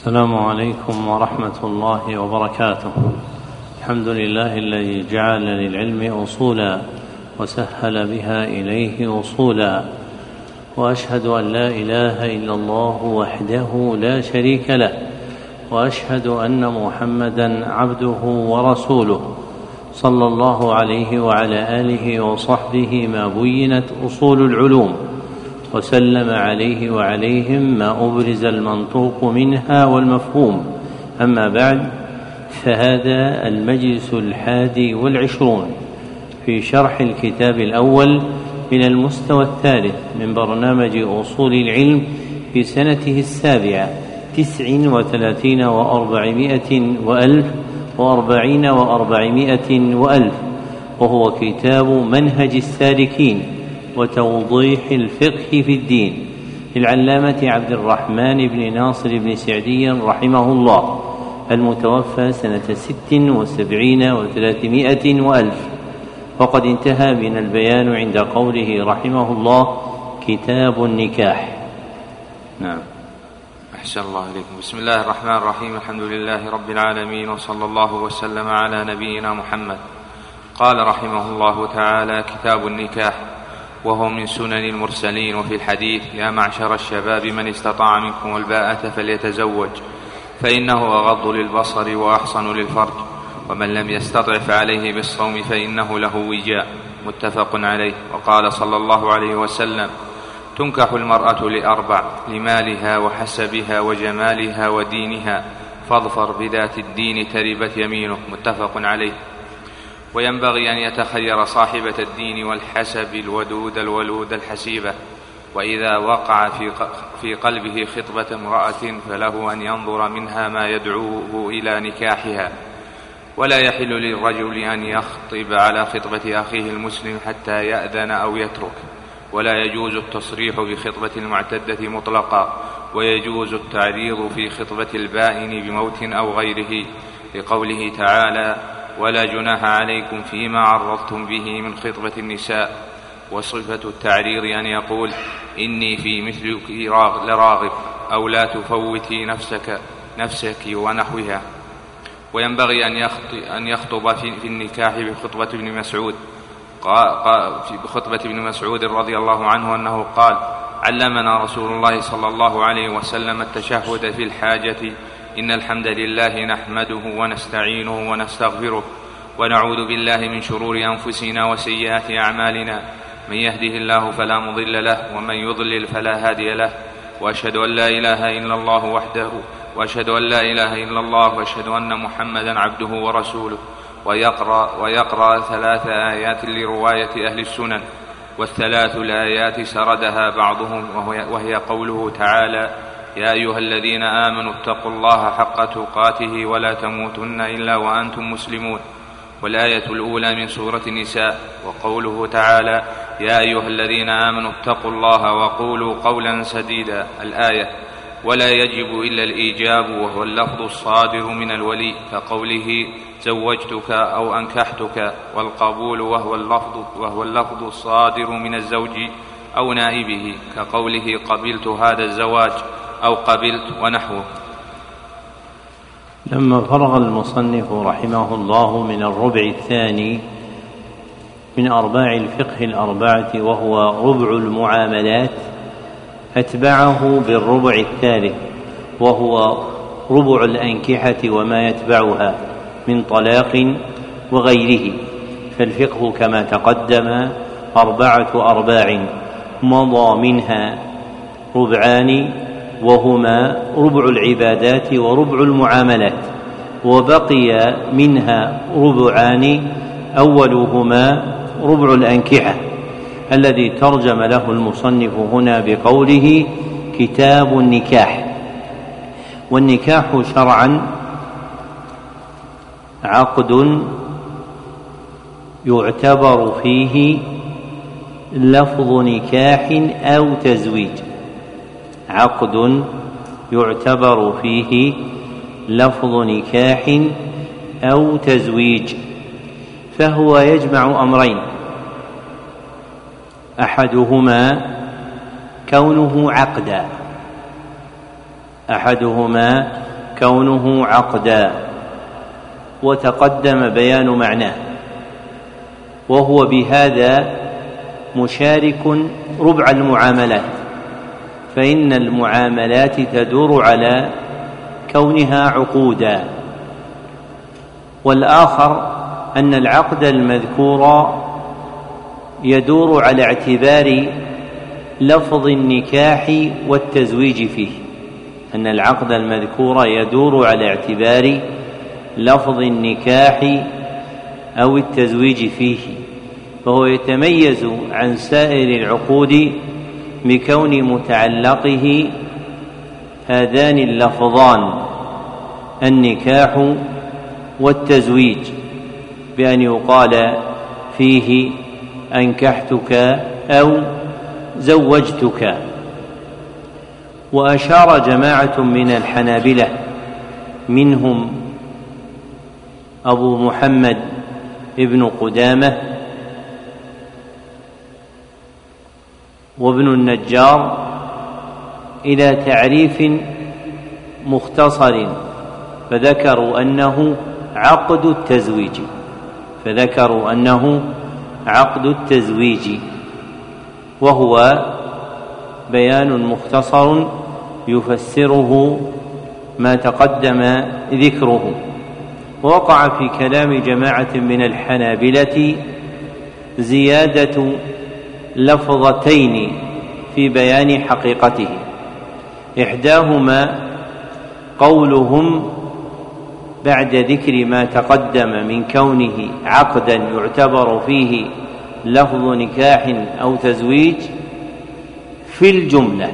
السلام عليكم ورحمة الله وبركاته. الحمد لله الذي جعل للعلم أصولا وسهل بها إليه وصولا، وأشهد أن لا إله إلا الله وحده لا شريك له، وأشهد أن محمدا عبده ورسوله صلى الله عليه وعلى آله وصحبه ما بينت أصول العلوم، وسلم عليه وعليهم ما أبرز المنطوق منها والمفهوم. أما بعد، فهذا المجلس 21 في شرح الكتاب الأول من المستوى الثالث من برنامج أصول العلم في سنته 7 39 و400 وألف و40 و400 وألف، وهو كتاب منهج السالكين وتوضيح الفقه في الدين للعلامة عبد الرحمن بن ناصر بن سعدي رحمه الله، المتوفى سنة 76 و300 وألف. وقد انتهى من البيان عند قوله رحمه الله: كتاب النكاح. نعم. أحسن الله إليكم. بسم الله الرحمن الرحيم. الحمد لله رب العالمين، وصلى الله وسلم على نبينا محمد. قال رحمه الله تعالى: كتاب النكاح، وهو من سنن المرسلين. وفي الحديث: يا معشر الشباب من استطاع منكم الباءة فليتزوج، فإنه أغض للبصر وأحصن للفرج، ومن لم يستطع فعليه بالصوم فإنه له وجاء. متفق عليه. وقال صلى الله عليه وسلم: تنكح المرأة لأربع: لمالها وحسبها وجمالها ودينها، فاظفر بذات الدين تربت يمينه. متفق عليه. وينبغي أن يتخير صاحبة الدين والحسب الودود الولود الحسيبة، وإذا وقع في قلبه خطبة امرأة فله أن ينظر منها ما يدعوه إلى نكاحها. ولا يحل للرجل أن يخطب على خطبة أخيه المسلم حتى يأذن أو يترك. ولا يجوز التصريح بخطبة المعتدة مطلقا، ويجوز التعريض في خطبة البائن بموت أو غيره، لقوله تعالى: ولا جناح عليكم فيما عرضتم به من خطبة النساء. وصفة التعريض أن يقول: إني في مثلك لراغب، أو لا تفوتي نفسك ونحوها. وينبغي أن يخطب في النكاح بخطبة ابن مسعود. بخطبة ابن مسعود رضي الله عنه أنه قال: علمنا رسول الله صلى الله عليه وسلم التشهد في الحاجة: إن الحمد لله نحمده ونستعينه ونستغفره، ونعوذ بالله من شرور أنفسنا وسيئات أعمالنا، من يهده الله فلا مضل له، ومن يضلل فلا هادي له، وأشهد أن لا إله إلا الله وحده، وأشهد أن لا إله إلا الله، وأشهد أن محمدا عبده ورسوله. ويقرأ 3 آيات لرواية أهل السنن، والثلاث الآيات سردها بعضهم، وهي قوله تعالى: يا أيها الذين آمنوا اتقوا الله حق تقاته ولا تموتن إلا وأنتم مسلمون. والآية الأولى من سورة النساء، وقوله تعالى: يا أيها الذين آمنوا اتقوا الله وقولوا قولا سديدا، الآية. ولا يجب إلا الإيجاب، وهو اللفظ الصادر من الولي، كقوله زوجتك أو أنكحتك. والقبول وهو اللفظ الصادر من الزوج أو نائبه، كقوله قبلت هذا الزواج أو قبلت، ونحوه. لما فرغ المصنف رحمه الله من الربع الثاني من أرباع الفقه الأربعة، وهو ربع المعاملات، أتبعه بالربع الثالث، وهو ربع الأنكحة وما يتبعها من طلاق وغيره. فالفقه كما تقدم 4 أرباع، مضى منها ربعان، وهما ربع العبادات وربع المعاملات، وبقي منها ربعان، أولهما ربع الأنكحة الذي ترجم له المصنف هنا بقوله: كتاب النكاح. والنكاح شرعا عقد يعتبر فيه لفظ نكاح أو تزويج، عقد يعتبر فيه لفظ نكاح أو تزويج، فهو يجمع أمرين: أحدهما كونه كونه عقدا، وتقدم بيان معناه، وهو بهذا مشارك ربع المعاملات، فإن المعاملات تدور على كونها عقودا. والآخر أن العقد المذكور يدور على اعتبار لفظ النكاح والتزويج فيه، أن العقد المذكور يدور على اعتبار لفظ النكاح أو التزويج فيه، فهو يتميز عن سائر العقود بكون متعلقه هذان اللفظان النكاح والتزويج، بأن يقال فيه أنكحتك أو زوجتك. وأشار جماعة من الحنابلة منهم أبو محمد ابن قدامة وابن النجار إلى تعريف مختصر، فذكروا أنه عقد التزويج، وهو بيان مختصر يفسره ما تقدم ذكره. ووقع في كلام جماعة من الحنابلة زيادة لفظتين في بيان حقيقته، إحداهما قولهم بعد ذكر ما تقدم من كونه عقدا يعتبر فيه لفظ نكاح أو تزويج في الجملة،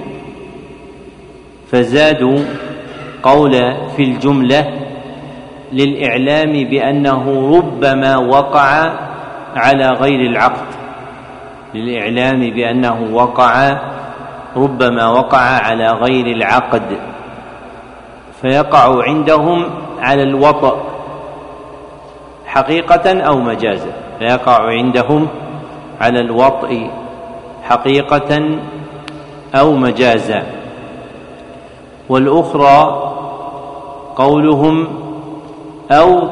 فزادوا قول في الجملة للإعلام بأنه ربما وقع على غير العقد، فيقع عندهم على الوطأ حقيقة أو مجازا. والأخرى قولهم أو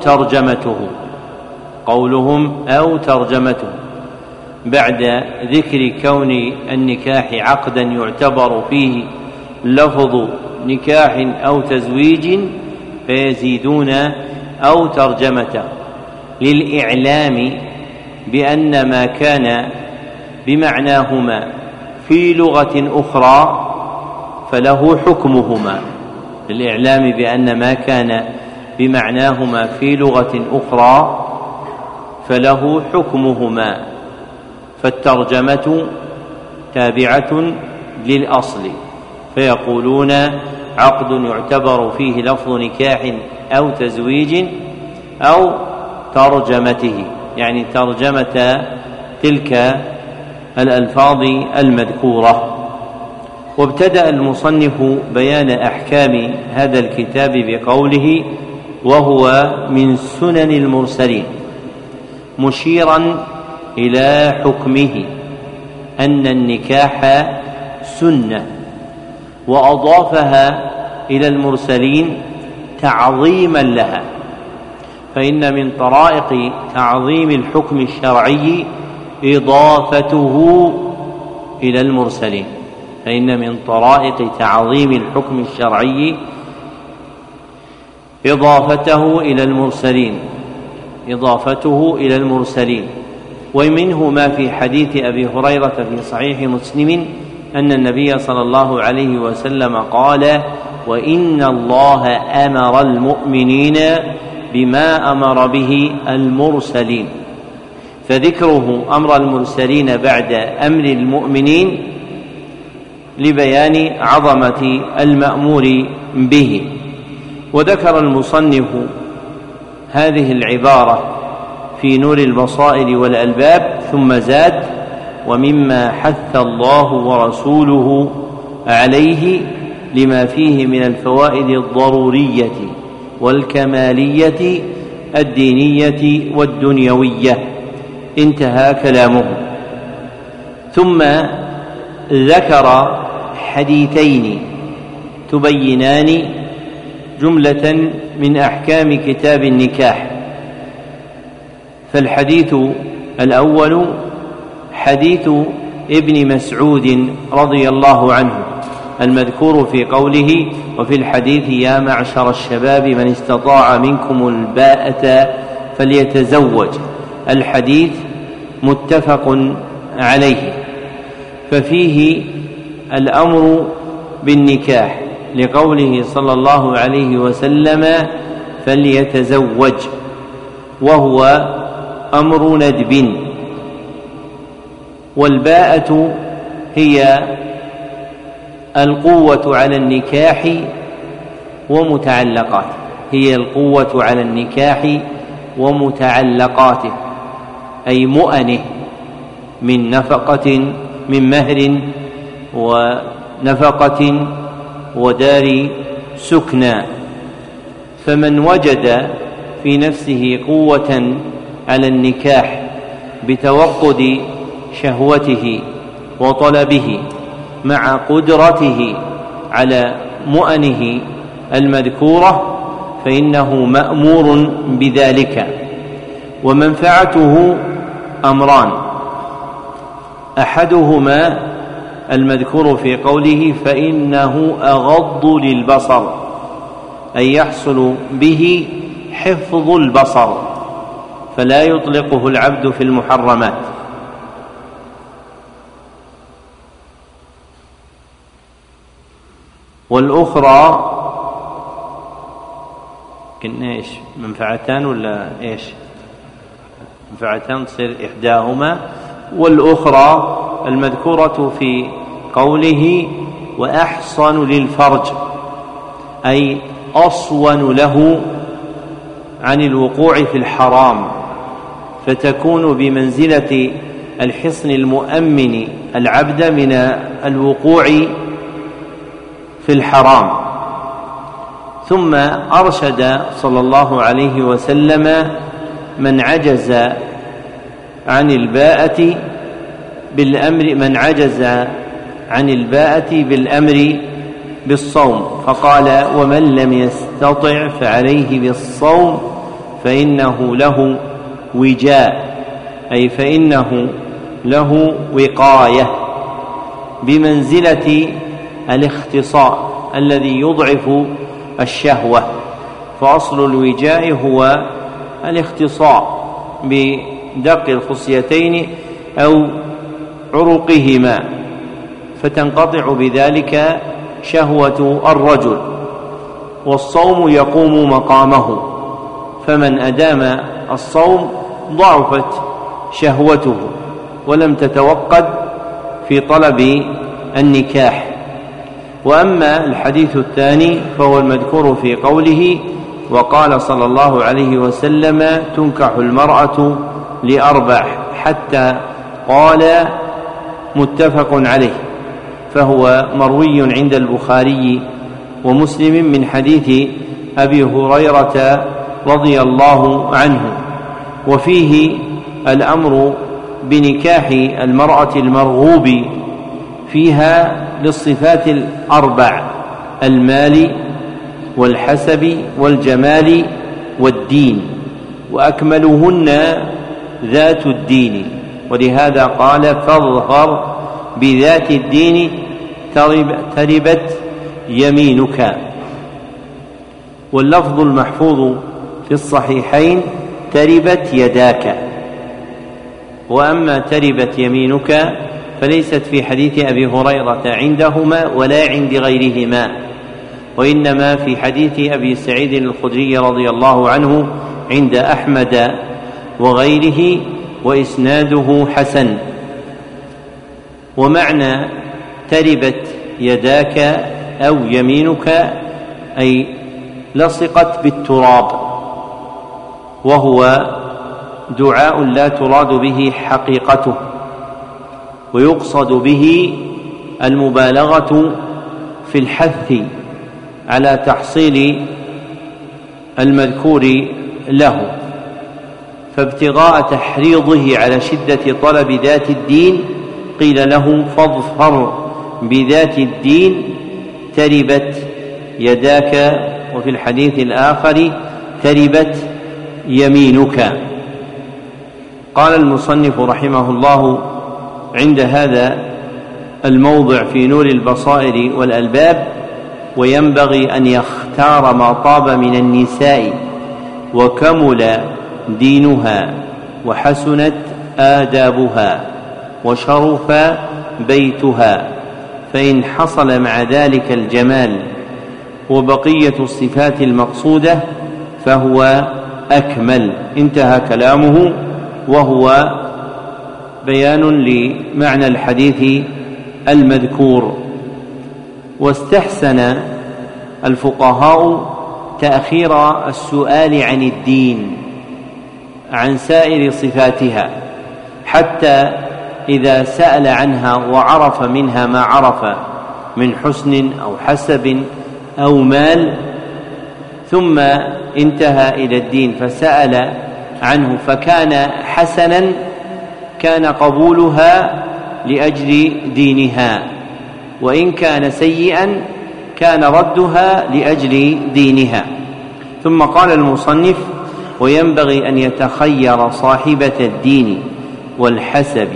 ترجمته بعد ذكر كون النكاح عقدا يعتبر فيه لفظ نكاح أو تزويج، فيزيدون أو ترجمته للإعلام بأن ما كان بمعناهما في لغة أخرى فله حكمهما، فالترجمة تابعة للأصل، فيقولون عقد يعتبر فيه لفظ نكاح أو تزويج أو ترجمته، يعني ترجمة تلك الألفاظ المذكورة. وابتدأ المصنف بيان أحكام هذا الكتاب بقوله: وهو من سنن المرسلين، مشيرا إلى حكمه أن النكاح سنة، وأضافها إلى المرسلين تعظيما لها، فإن من طرائق تعظيم الحكم الشرعي إضافته إلى المرسلين. ومنه ما في حديث أبي هريرة في صحيح مسلم أن النبي صلى الله عليه وسلم قال: وإن الله أمر المؤمنين بما أمر به المرسلين، فذكره أمر المرسلين بعد أمر المؤمنين لبيان عظمة المأمور به. وذكر المصنف هذه العبارة في نور البصائر والألباب، ثم زاد: ومما حث الله ورسوله عليه لما فيه من الفوائد الضرورية والكمالية الدينية والدنيوية. انتهى كلامه. ثم ذكر حديثين تبينان جملة من أحكام كتاب النكاح. فالحديث الأول حديث ابن مسعود رضي الله عنه المذكور في قوله: وفي الحديث يا معشر الشباب من استطاع منكم الباءة فليتزوج. الحديث متفق عليه، ففيه الأمر بالنكاح لقوله صلى الله عليه وسلم: فليتزوج، وهو أمر ندب. والباءة هي القوة على النكاح ومتعلقاته، هي القوة على النكاح ومتعلقاته، أي مؤنه من نفقة، من مهر ونفقة ودار سكنى. فمن وجد في نفسه قوة على النكاح بتوقد شهوته وطلبه مع قدرته على مؤنه المذكورة فإنه مأمور بذلك. ومنفعته أمران: أحدهما المذكور في قوله: فإنه أغض للبصر، أي يحصل به حفظ البصر فلا يطلقه العبد في المحرمات. والأخرى كنا إيش؟ منفعتان ولا إيش؟ منفعتان تصير إحداهما. والأخرى المذكورة في قوله: وأحصن للفرج، أي أصون له عن الوقوع في الحرام، فتكون بمنزلة الحصن المؤمن العبد من الوقوع في الحرام. ثم أرشد صلى الله عليه وسلم من عجز عن الباءة بالأمر بالصوم، فقال: ومن لم يستطع فعليه بالصوم فإنه له وجاء، أي فإنه له وقاية، بمنزلة الاختصاء الذي يضعف الشهوة. فأصل الوجاء هو الاختصاء بدق الخصيتين أو عروقهما، فتنقطع بذلك شهوة الرجل، والصوم يقوم مقامه، فمن أدام الصوم ضعفت شهوته ولم تتوقد في طلب النكاح. وأما الحديث الثاني فهو المذكور في قوله: وقال صلى الله عليه وسلم: تنكح المرأة لأربع، حتى قال متفق عليه، فهو مروي عند البخاري ومسلم من حديث أبي هريرة رضي الله عنه. وفيه الأمر بنكاح المرأة المرغوب فيها للصفات الأربع: المال والحسب والجمال والدين، وأكملهن ذات الدين، ولهذا قال: فاظهر بذات الدين تربت يمينك. واللفظ المحفوظ في الصحيحين: تربت يداك. وأما تربت يمينك فليست في حديث أبي هريرة عندهما ولا عند غيرهما، وإنما في حديث أبي سعيد الخدري رضي الله عنه عند أحمد وغيره، وإسناده حسن. ومعنى تربت يداك أو يمينك أي لصقت بالتراب، وهو دعاء لا تراد به حقيقته، ويقصد به المبالغة في الحث على تحصيل المذكور له. فابتغاء تحريضه على شدة طلب ذات الدين قيل له: فاظفر بذات الدين تربت يداك وفي الحديث الآخر تربت يمينك. قال المصنف رحمه الله عند هذا الموضع في نور البصائر والألباب: وينبغي أن يختار ما طاب من النساء وكمل دينها وحسنت آدابها وشرف بيتها، فإن حصل مع ذلك الجمال وبقية الصفات المقصودة فهو أكمل. انتهى كلامه، وهو بيان لمعنى الحديث المذكور. واستحسن الفقهاء تأخير السؤال عن الدين عن سائر صفاتها، حتى إذا سأل عنها وعرف منها ما عرف من حسن أو حسب أو مال، ثم انتهى إلى الدين فسأل عنه فكان حسنا، كان قبولها لأجل دينها، وإن كان سيئا كان ردها لأجل دينها. ثم قال المصنف: وينبغي أن يتخير صاحبة الدين والحسب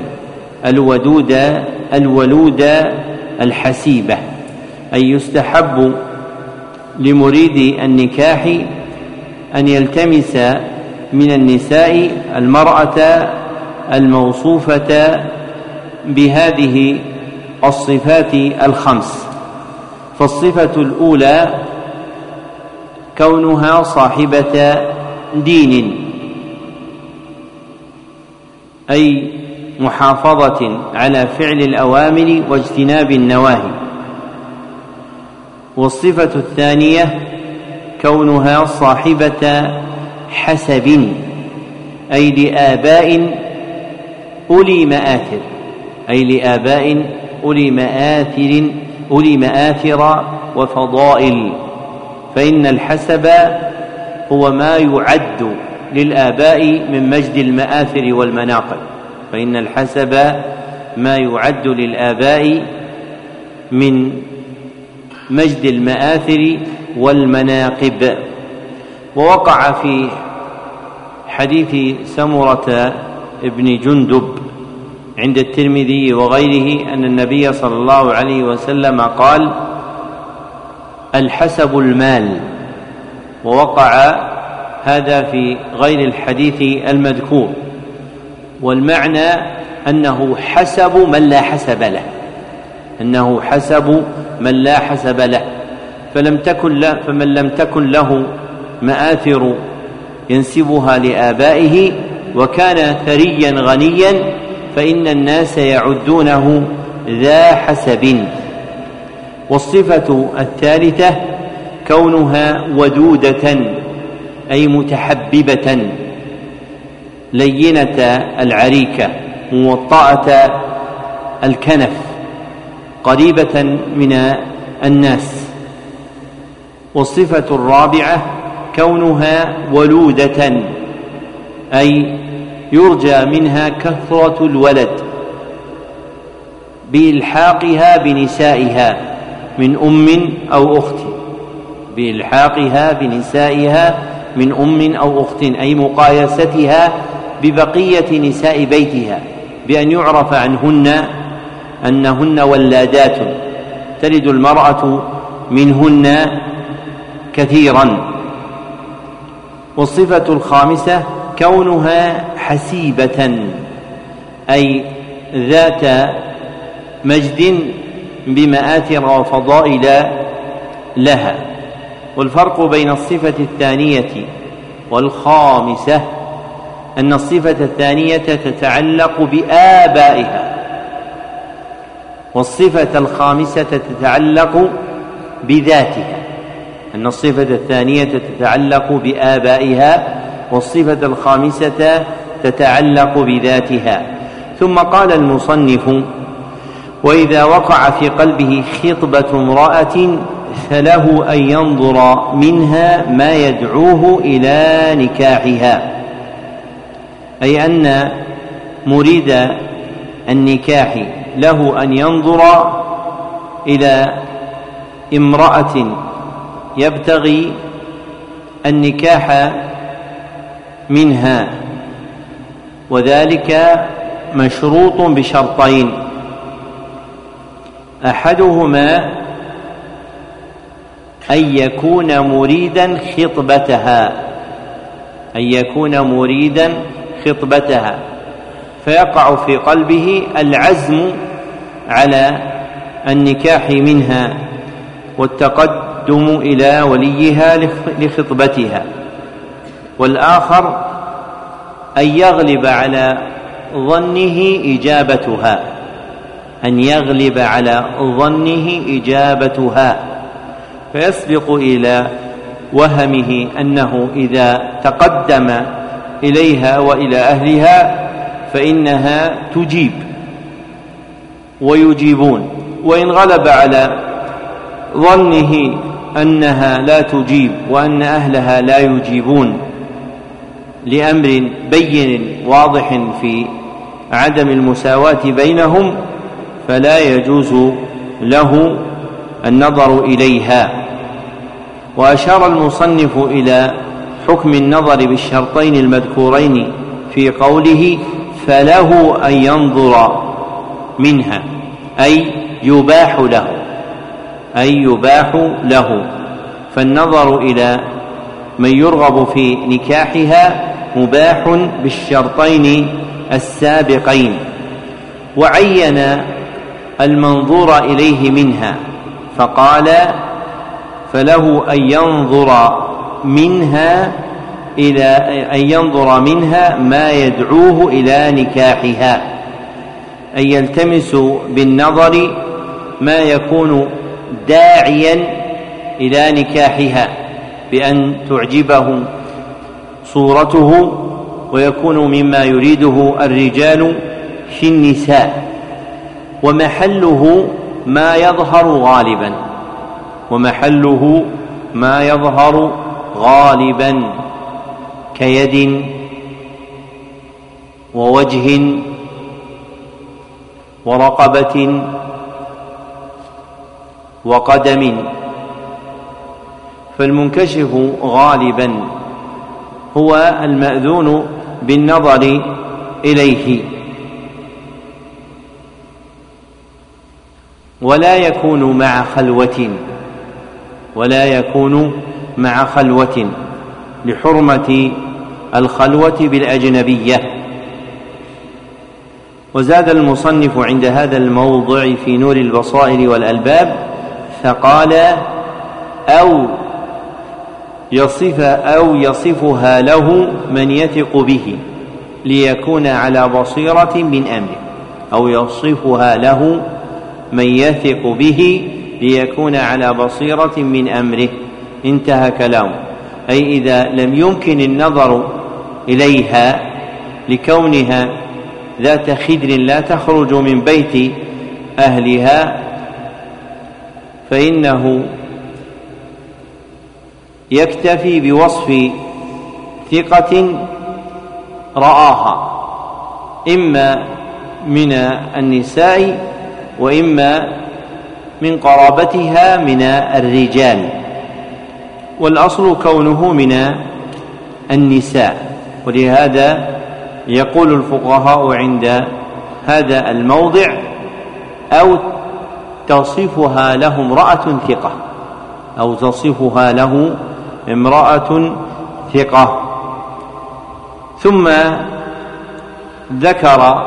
الولود الحسيبة، أي يستحب لمريد النكاح أن يلتمس من النساء المرأة الموصوفة بهذه الصفات الخمس. فالصفة الأولى كونها صاحبة دين، أي محافظة على فعل الأوامر واجتناب النواهي. والصفة الثانية كونها صاحبة حسب، أي لآباء أولي مآثر، أي لآباء أولي مآثر وفضائل، فإن الحسب هو ما يعد للآباء من مجد المآثر والمناقب، فإن الحسب ما يعد للآباء من مجد المآثر والمناقب. ووقع في حديث سمرة ابن جندب عند الترمذي وغيره أن النبي صلى الله عليه وسلم قال: الحسب المال. ووقع هذا في غير الحديث المذكور، والمعنى أنه حسب من لا حسب له، أنه حسب من لا حسب له، فمن لم تكن له مآثر ينسبها لآبائه وكان ثريا غنيا فإن الناس يعدونه ذا حسب. والصفة الثالثة كونها ودودة، أي متحببة، لينة العريكة، موطأة الكنف، قريبة من الناس. والصفة الرابعة كونها ولودة، أي يرجى منها كثرة الولد بإلحاقها بنسائها من أم أو أخت، بإلحاقها بنسائها من أم أو أخت، أي مقايستها ببقية نساء بيتها، بأن يعرف عنهن أنهن ولادات تلد المرأة منهن كثيرا. والصفة الخامسة كونها حسيبة، أي ذات مجد بمآثر وفضائل لها. والفرق بين الصفة الثانية والخامسة أن الصفة الثانية تتعلق بآبائها، والصفة الخامسة تتعلق بذاتها. أن الصفة الثانية تتعلق بآبائها والصفة الخامسة تتعلق بذاتها. ثم قال المصنف: وإذا وقع في قلبه خطبة امرأة فله أن ينظر منها ما يدعوه إلى نكاحها، أي أن مريد النكاح له أن ينظر إلى امرأة يبتغي النكاح منها، وذلك مشروط بشرطين: أحدهما أن يكون مريدا خطبتها، فيقع في قلبه العزم على النكاح منها والتقدم إلى وليها لخطبتها. والآخر أن يغلب على ظنه إجابتها، فيسبق إلى وهمه أنه إذا تقدم إليها وإلى أهلها فإنها تجيب ويجيبون، وإن غلب على ظنه أنها لا تجيب وأن أهلها لا يجيبون لأمر بين واضح في عدم المساواة بينهم، فلا يجوز له النظر إليها. وأشار المصنف إلى حكم النظر بالشرطين المذكورين في قوله: فله أن ينظر منها، أي يباح له، فالنظر إلى من يرغب في نكاحها مباح بالشرطين السابقين. وعين المنظور إليه منها فقال: فله أن ينظر منها ما يدعوه إلى نكاحها، أن يلتمس بالنظر ما يكون داعيا إلى نكاحها، بأن تعجبه صورته ويكون مما يريده الرجال في النساء، ومحله ما يظهر غالبا كيد ووجه ورقبة وقدم. فالمنكشف غالبا هو المأذون بالنظر إليه، ولا يكون مع خلوة لحرمة الخلوة بالأجنبية. وزاد المصنف عند هذا الموضع في نور البصائر والألباب فقال: أو يصفها له من يثق به ليكون على بصيرة من أمره، أو يصفها له من يثق به ليكون على بصيرة من أمره. انتهى كلامه. أي إذا لم يمكن النظر إليها لكونها ذات خدر لا تخرج من بيت أهلها، فإنه يكتفي بوصف ثقة رآها إما من النساء وإما من قرابتها من الرجال، والأصل كونه من النساء. ولهذا يقول الفقهاء عند هذا الموضع: أو تصفها له امرأة ثقة. ثم ذكر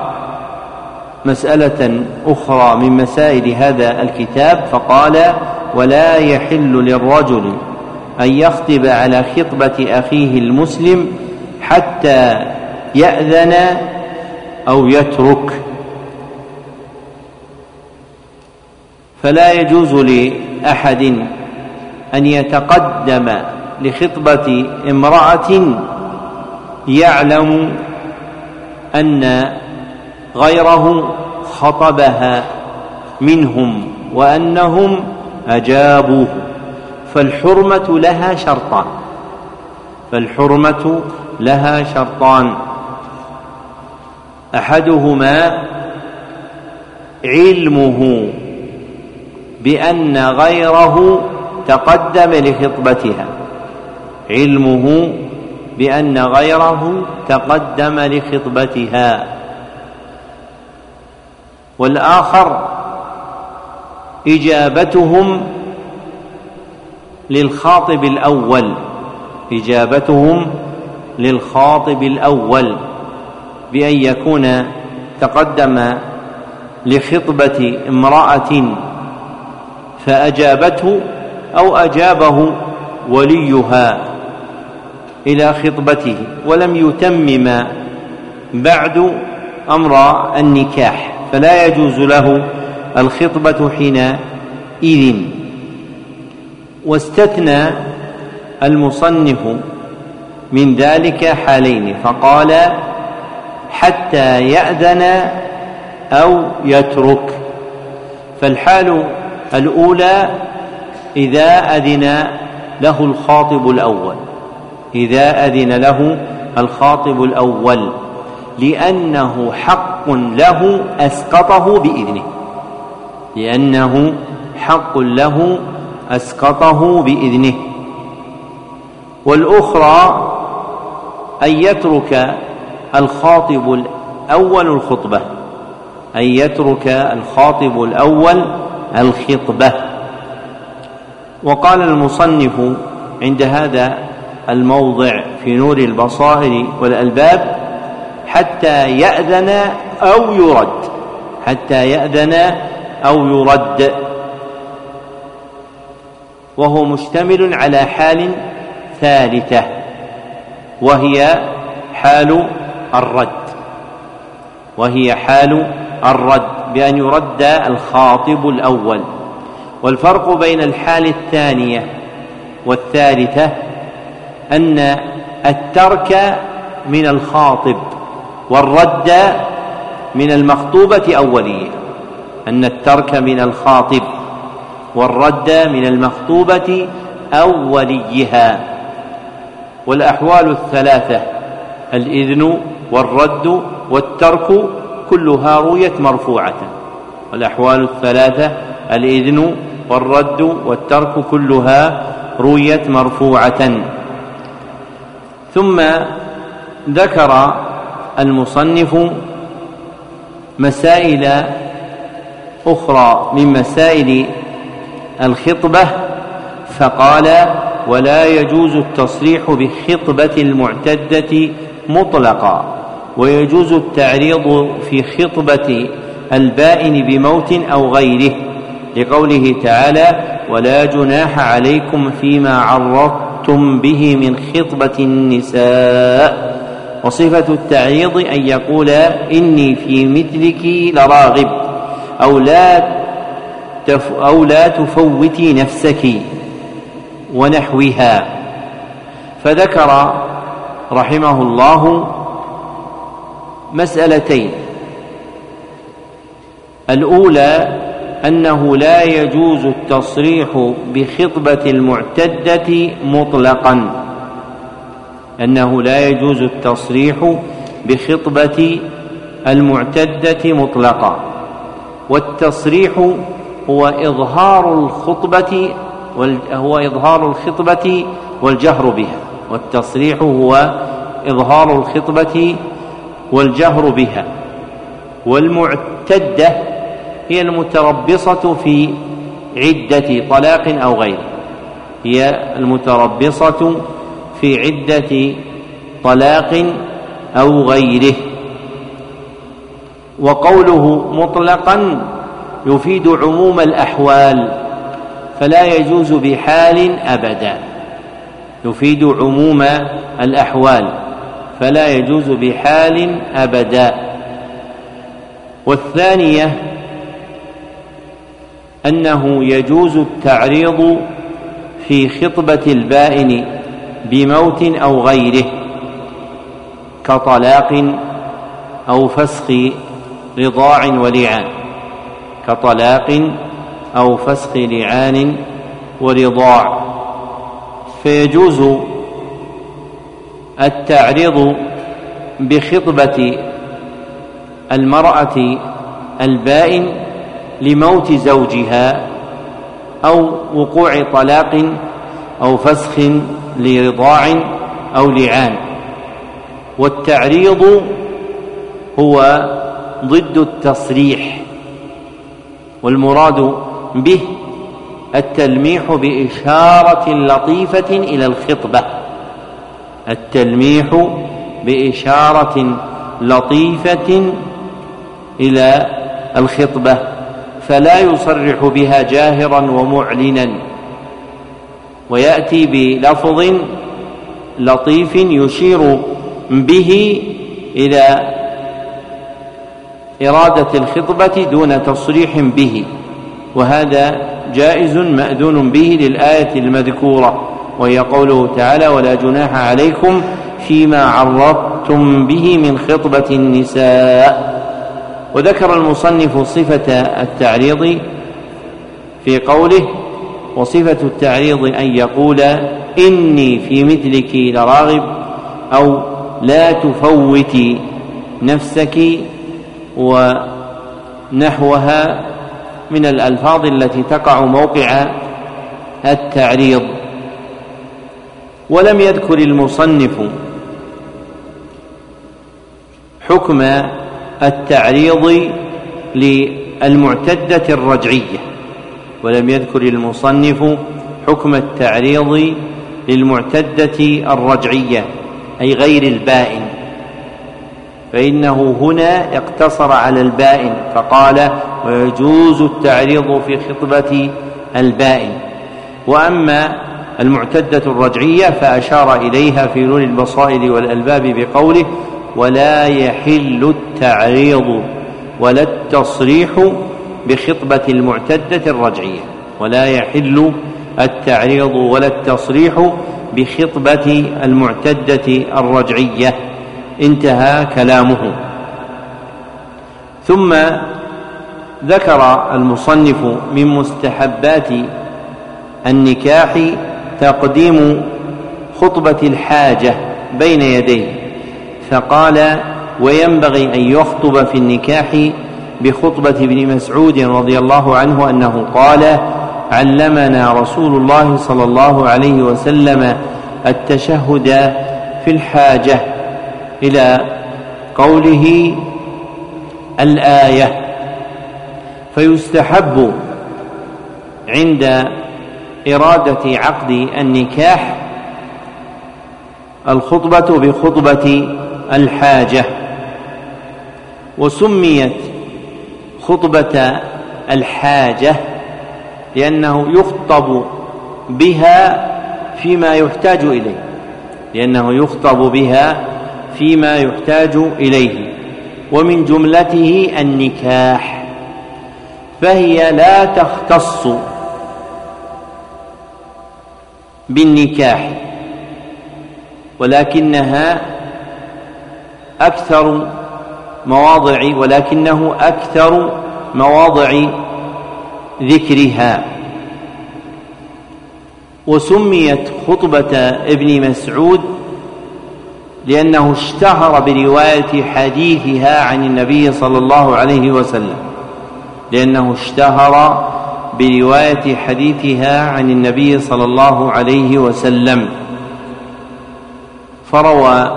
مسألة أخرى من مسائل هذا الكتاب فقال: ولا يحل للرجل أن يخطب على خطبة أخيه المسلم حتى يأذن أو يترك. فلا يجوز لأحد أن يتقدم لخطبة امرأة يعلم أن غيره خطبها منهم وأنهم أجابوه، فالحرمة لها شرطان: أحدهما علمه بأن غيره تقدم لخطبتها، علمه بأن غيره تقدم لخطبتها. والآخر إجابتهم للخاطب الأول بأن يكون تقدم لخطبة امرأة فأجابته أو أجابه وليها إلى خطبته ولم يتمم بعد أمر النكاح، فلا يجوز له الخطبة حينئذ. واستثنى المصنف من ذلك حالين، فقال حتى يأذن أو يترك. فالحال الأولى إذا أذن له الخاطب الأول لأنه حق له أسقطه بإذنه. والأخرى أن يترك الخاطب الأول الخطبة. وقال المصنف عند هذا الموضع في نور البصائر والألباب حتى يأذن أو يرد، وهو مشتمل على حال ثالثة وهي حال الرد بأن يرد الخاطب الأول. والفرق بين الحال الثانية والثالثة أن الترك من الخاطب والرد من المخطوبة أوليها. والأحوال الثلاثة الإذن والرد والترك كلها رويت مرفوعة. ثم ذكر المصنف مسائل أخرى من مسائل الخطبة، فقال ولا يجوز التصريح بخطبة المعتدة مطلقا، ويجوز التعريض في خطبة البائن بموت أو غيره، لقوله تعالى ولا جناح عليكم فيما عرضتم به من خطبة النساء. وصفة التعريض أن يقول إني في مثلك لراغب أو لا تفوتي نفسك ونحوها. فذكر رحمه الله مسألتين: الأولى أنه لا يجوز التصريح بخطبة المعتدة مطلقا، والتصريح هو إظهار الخطبة والجهر بها. والمعتدة هي المتربصة في عدة طلاق أو غيره. وقوله مطلقا يفيد عموم الأحوال فلا يجوز بحال أبدا. والثانية أنه يجوز التعريض في خطبة البائن بموت أو غيره كطلاق أو فسخ لعان ورضاع، فيجوز التعريض بخطبة المرأة البائن لموت زوجها أو وقوع طلاق أو فسخ لرضاع أو لعان. والتعريض هو ضد التصريح، والمراد به التلميح بإشارة لطيفة إلى الخطبة، التلميح بإشارة لطيفة إلى الخطبة، فلا يصرح بها جاهرا ومعلنا، ويأتي بلفظ لطيف يشير به إلى إرادة الخطبة دون تصريح به، وهذا جائز مأذون به للآية المذكورة، وهي قوله تعالى: ولا جناح عليكم فيما عرضتم به من خطبة النساء. وذكر المصنف صفة التعريض في قوله: وصفة التعريض أن يقول إني في مثلك لراغب، أو لا تفوتي نفسك، ونحوها من الألفاظ التي تقع موقع التعريض. ولم يذكر المصنف حكم التعريض للمعتدة الرجعية، ولم يذكر المصنف حكم التعريض للمعتدة الرجعية أي غير البائن، فإنه هنا اقتصر على البائن فقال: ويجوز التعريض في خطبة البائن. وأما المعتدة الرجعية فأشار إليها في نور البصائر والألباب بقوله: ولا يحل التعريض ولا التصريح بخطبة المعتدة الرجعية، ولا يحل التعريض ولا التصريح بخطبة المعتدة الرجعية. انتهى كلامه. ثم ذكر المصنف من مستحبات النكاح تقديم خطبة الحاجة بين يديه، فقال: وينبغي أن يخطب في النكاح بخطبة ابن مسعود رضي الله عنه أنه قال: علمنا رسول الله صلى الله عليه وسلم التشهد في الحاجة إلى قوله الآية. فيستحب عند إرادة عقد النكاح الخطبة بخطبة الحاجة. وسميت خطبة الحاجة لأنه يخطب بها فيما يحتاج إليه، لأنه يخطب بها فيما يحتاج إليه، ومن جملته النكاح، فهي لا تختص بالنكاح، ولكنه أكثر مواضع ذكرها. وسميت خطبة ابن مسعود لأنه اشتهر برواية حديثها عن النبي صلى الله عليه وسلم، لأنه اشتهر برواية حديثها عن النبي صلى الله عليه وسلم، فروى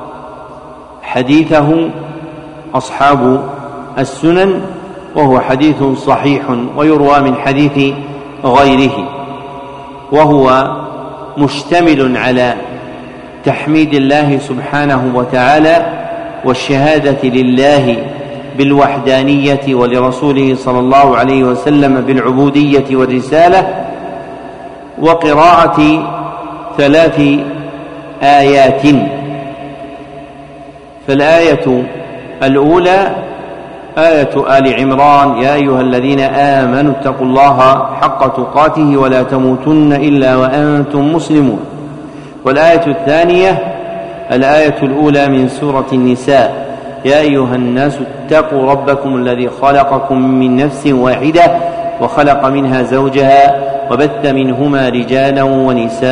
حديثه أصحاب السنن، وهو حديث صحيح ويروى من حديث غيره، وهو مشتمل على تحميد الله سبحانه وتعالى والشهادة لله بالوحدانية ولرسوله صلى الله عليه وسلم بالعبودية والرسالة، وقراءة 3 آيات. فالآية الأولى آية آل عمران: يا أيها الذين آمنوا اتقوا الله حق تقاته ولا تموتن إلا وأنتم مسلمون. والآية الثانية الآية الأولى من سورة النساء: يا أيها الناس اتقوا ربكم الذي خلقكم من نفس واحدة وخلق منها زوجها وبث منهما رجالا ونساء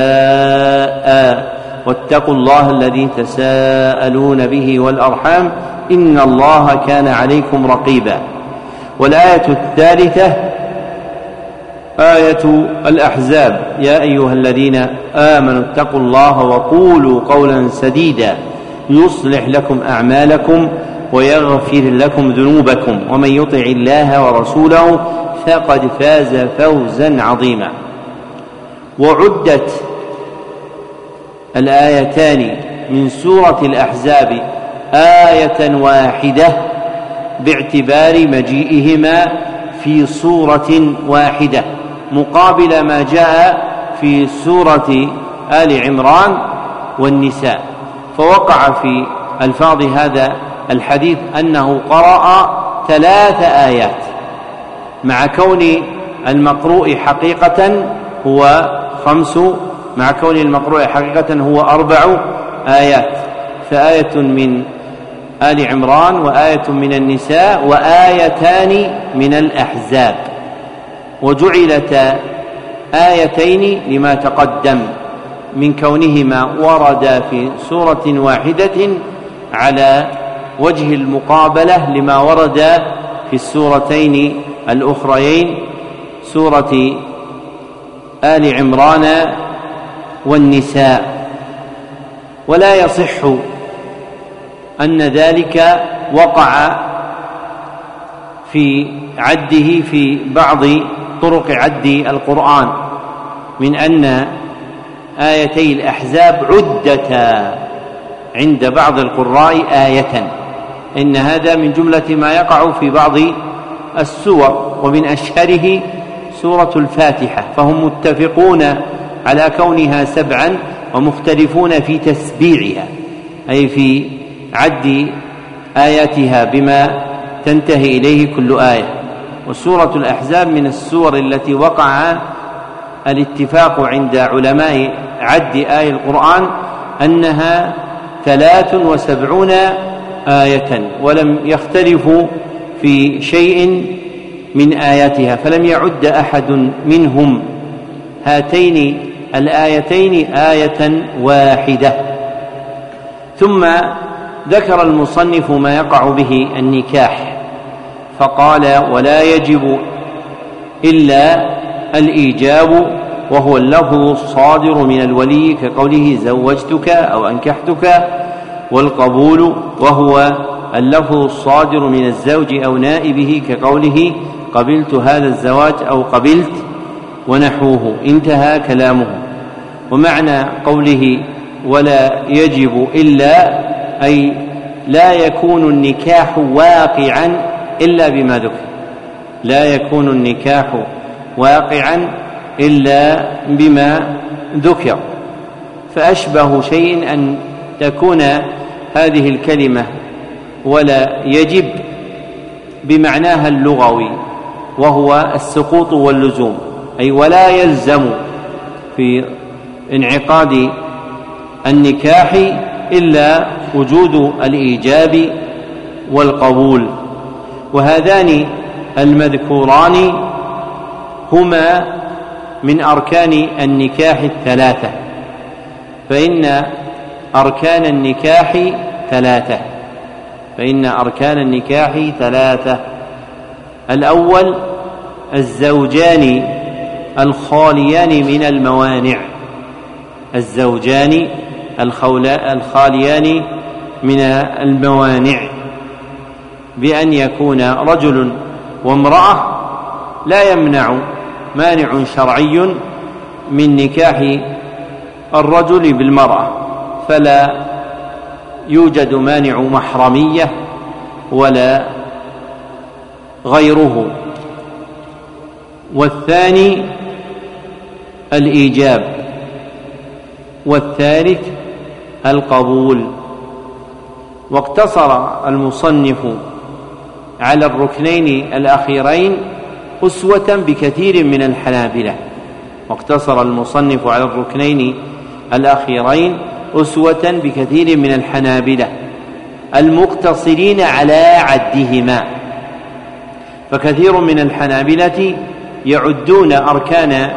واتقوا الله الذي تساءلون به والأرحام إن الله كان عليكم رقيبا. والآية الثالثة آية الأحزاب: يا أيها الذين آمنوا اتقوا الله وقولوا قولا سديدا يصلح لكم أعمالكم ويغفر لكم ذنوبكم ومن يطع الله ورسوله فقد فاز فوزا عظيما. وعدت الآيتان من سورة الأحزاب آية واحدة باعتبار مجيئهما في سورة واحدة مقابل ما جاء في سورة آل عمران والنساء، فوقع في ألفاظ هذا الحديث أنه قرأ 3 آيات، مع كون المقروء حقيقة هو 5، مع كون المقروء حقيقة هو 4 آيات، فآية من آل عمران وآية من النساء وآيتان من الأحزاب، وجعلت آيتين لما تقدم من كونهما ورد في سورة واحدة على وجه المقابلة لما ورد في السورتين الأخريين، سورة آل عمران والنساء. ولا يصح أن ذلك وقع في عده في بعض طرق عد القرآن، من أن آيتي الأحزاب عدتا عند بعض القراء آية، إن هذا من جملة ما يقع في بعض السور، ومن أشهره سورة الفاتحة، فهم متفقون على كونها 7 ومختلفون في تسبيعها، أي في عد آياتها بما تنتهي إليه كل آية. وسورة الأحزاب من السور التي وقع الاتفاق عند علماء عد آية القرآن أنها 73 آية، ولم يختلفوا في شيء من آياتها، فلم يعد أحد منهم هاتين الآيتين آية واحدة. ثم ذكر المصنف ما يقع به النكاح، فقال: ولا يجب إلا الإيجاب، وهو اللفظ الصادر من الولي كقوله زوجتك أو أنكحتك، والقبول وهو اللفظ الصادر من الزوج أو نائبه كقوله قبلت هذا الزواج أو قبلت ونحوه. انتهى كلامه. ومعنى قوله ولا يجب إلا أي لا يكون النكاح واقعا إلا بما ذكر، لا يكون النكاح واقعا إلا بما ذكر. فأشبه شيء أن تكون هذه الكلمة ولا يجب بمعناها اللغوي، وهو السقوط واللزوم، أي ولا يلزم في انعقاد النكاح إلا وجود الإيجاب والقبول. وهذان المذكوران هما من أركان النكاح 3، فإن أركان النكاح 3. الأول الزوجان الخاليان من الموانع، الزوجان الخاليان من الموانع، بأن يكون رجل وامرأة لا يمنع مانع شرعي من نكاح الرجل بالمرأة، فلا يوجد مانع محرمية ولا غيره. والثاني الإيجاب، والثالث القبول. واقتصر المصنف على الركنين الأخيرين أسوة بكثير من الحنابلة، واقتصر المصنف على الركنين الأخيرين أسوة بكثير من الحنابلة المقتصرين على عدهما. فكثير من الحنابلة يعدون أركان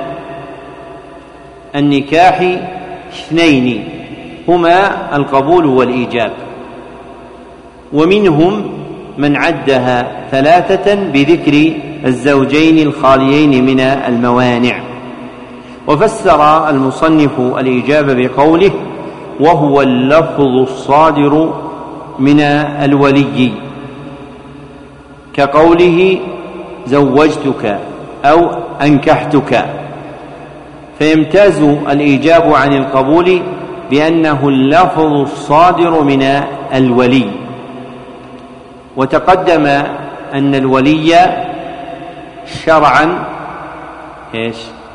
النكاح 2 هما القبول والإيجاب، ومنهم من عدها 3 بذكر الزوجين الخاليين من الموانع. وفسر المصنف الإجابة بقوله: وهو اللفظ الصادر من الولي، كقوله: زوجتك أو أنكحتك. فيمتاز الإيجاب عن القبول بأنه اللفظ الصادر من الولي. وتقدم أن الولي شرعا إيش؟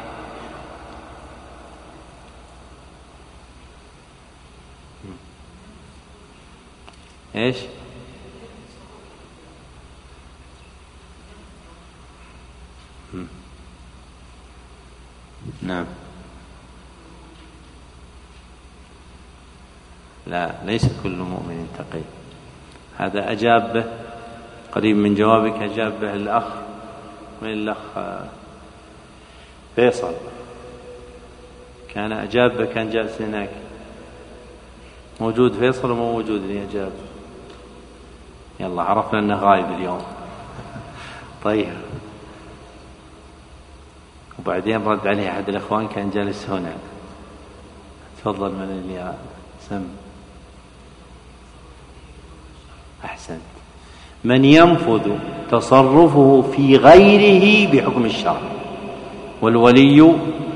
نعم. لا، ليس كل مؤمن تقي. هذا أجاب به قريب من جوابك، أجاب به الأخ من الأخ فيصل، كان أجاب به، كان جالس هناك. موجود فيصل ومو موجود اللي أجاب؟ يلا عرفنا أنه غايب اليوم. طيب. وبعدين رد عليه أحد الأخوان كان جالس هنا. تفضل من اللي سم. أحسنت. من ينفذ تصرفه في غيره بحكم الشرع. والولي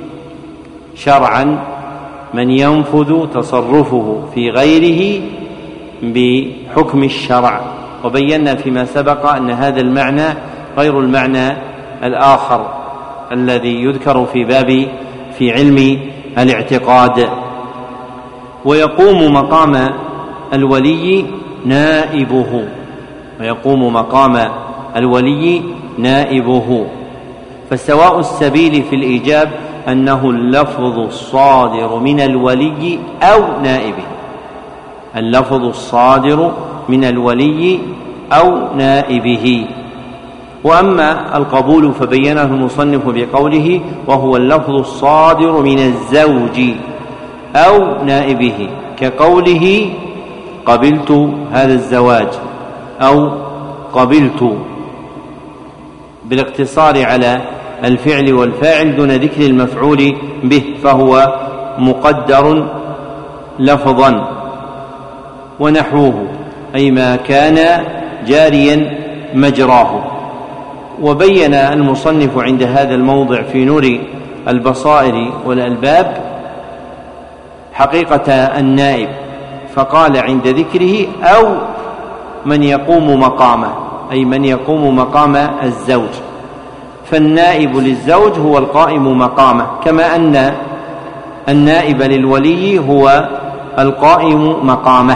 شرعا من ينفذ تصرفه في غيره بحكم الشرع. وبينا فيما سبق أن هذا المعنى غير المعنى الآخر الذي يذكر في علم الاعتقاد. ويقوم مقام الولي نائبه، ويقوم مقام الولي نائبه. فسواء السبيل في الإيجاب أنه اللفظ الصادر من الولي أو نائبه، اللفظ الصادر من الولي أو نائبه. وأما القبول فبينه المصنف بقوله: وهو اللفظ الصادر من الزوج أو نائبه، كقوله: قبلت هذا الزواج، أو قبلت، بالاقتصار على الفعل والفاعل دون ذكر المفعول به، فهو مقدر لفظا. ونحوه أي ما كان جاريا مجراه. وبين المصنف عند هذا الموضع في نور البصائر والألباب حقيقة النائب، فقال عند ذكره: أو من يقوم مقامه، أي من يقوم مقام الزوج. فالنائب للزوج هو القائم مقامه، كما أن النائب للولي هو القائم مقامه.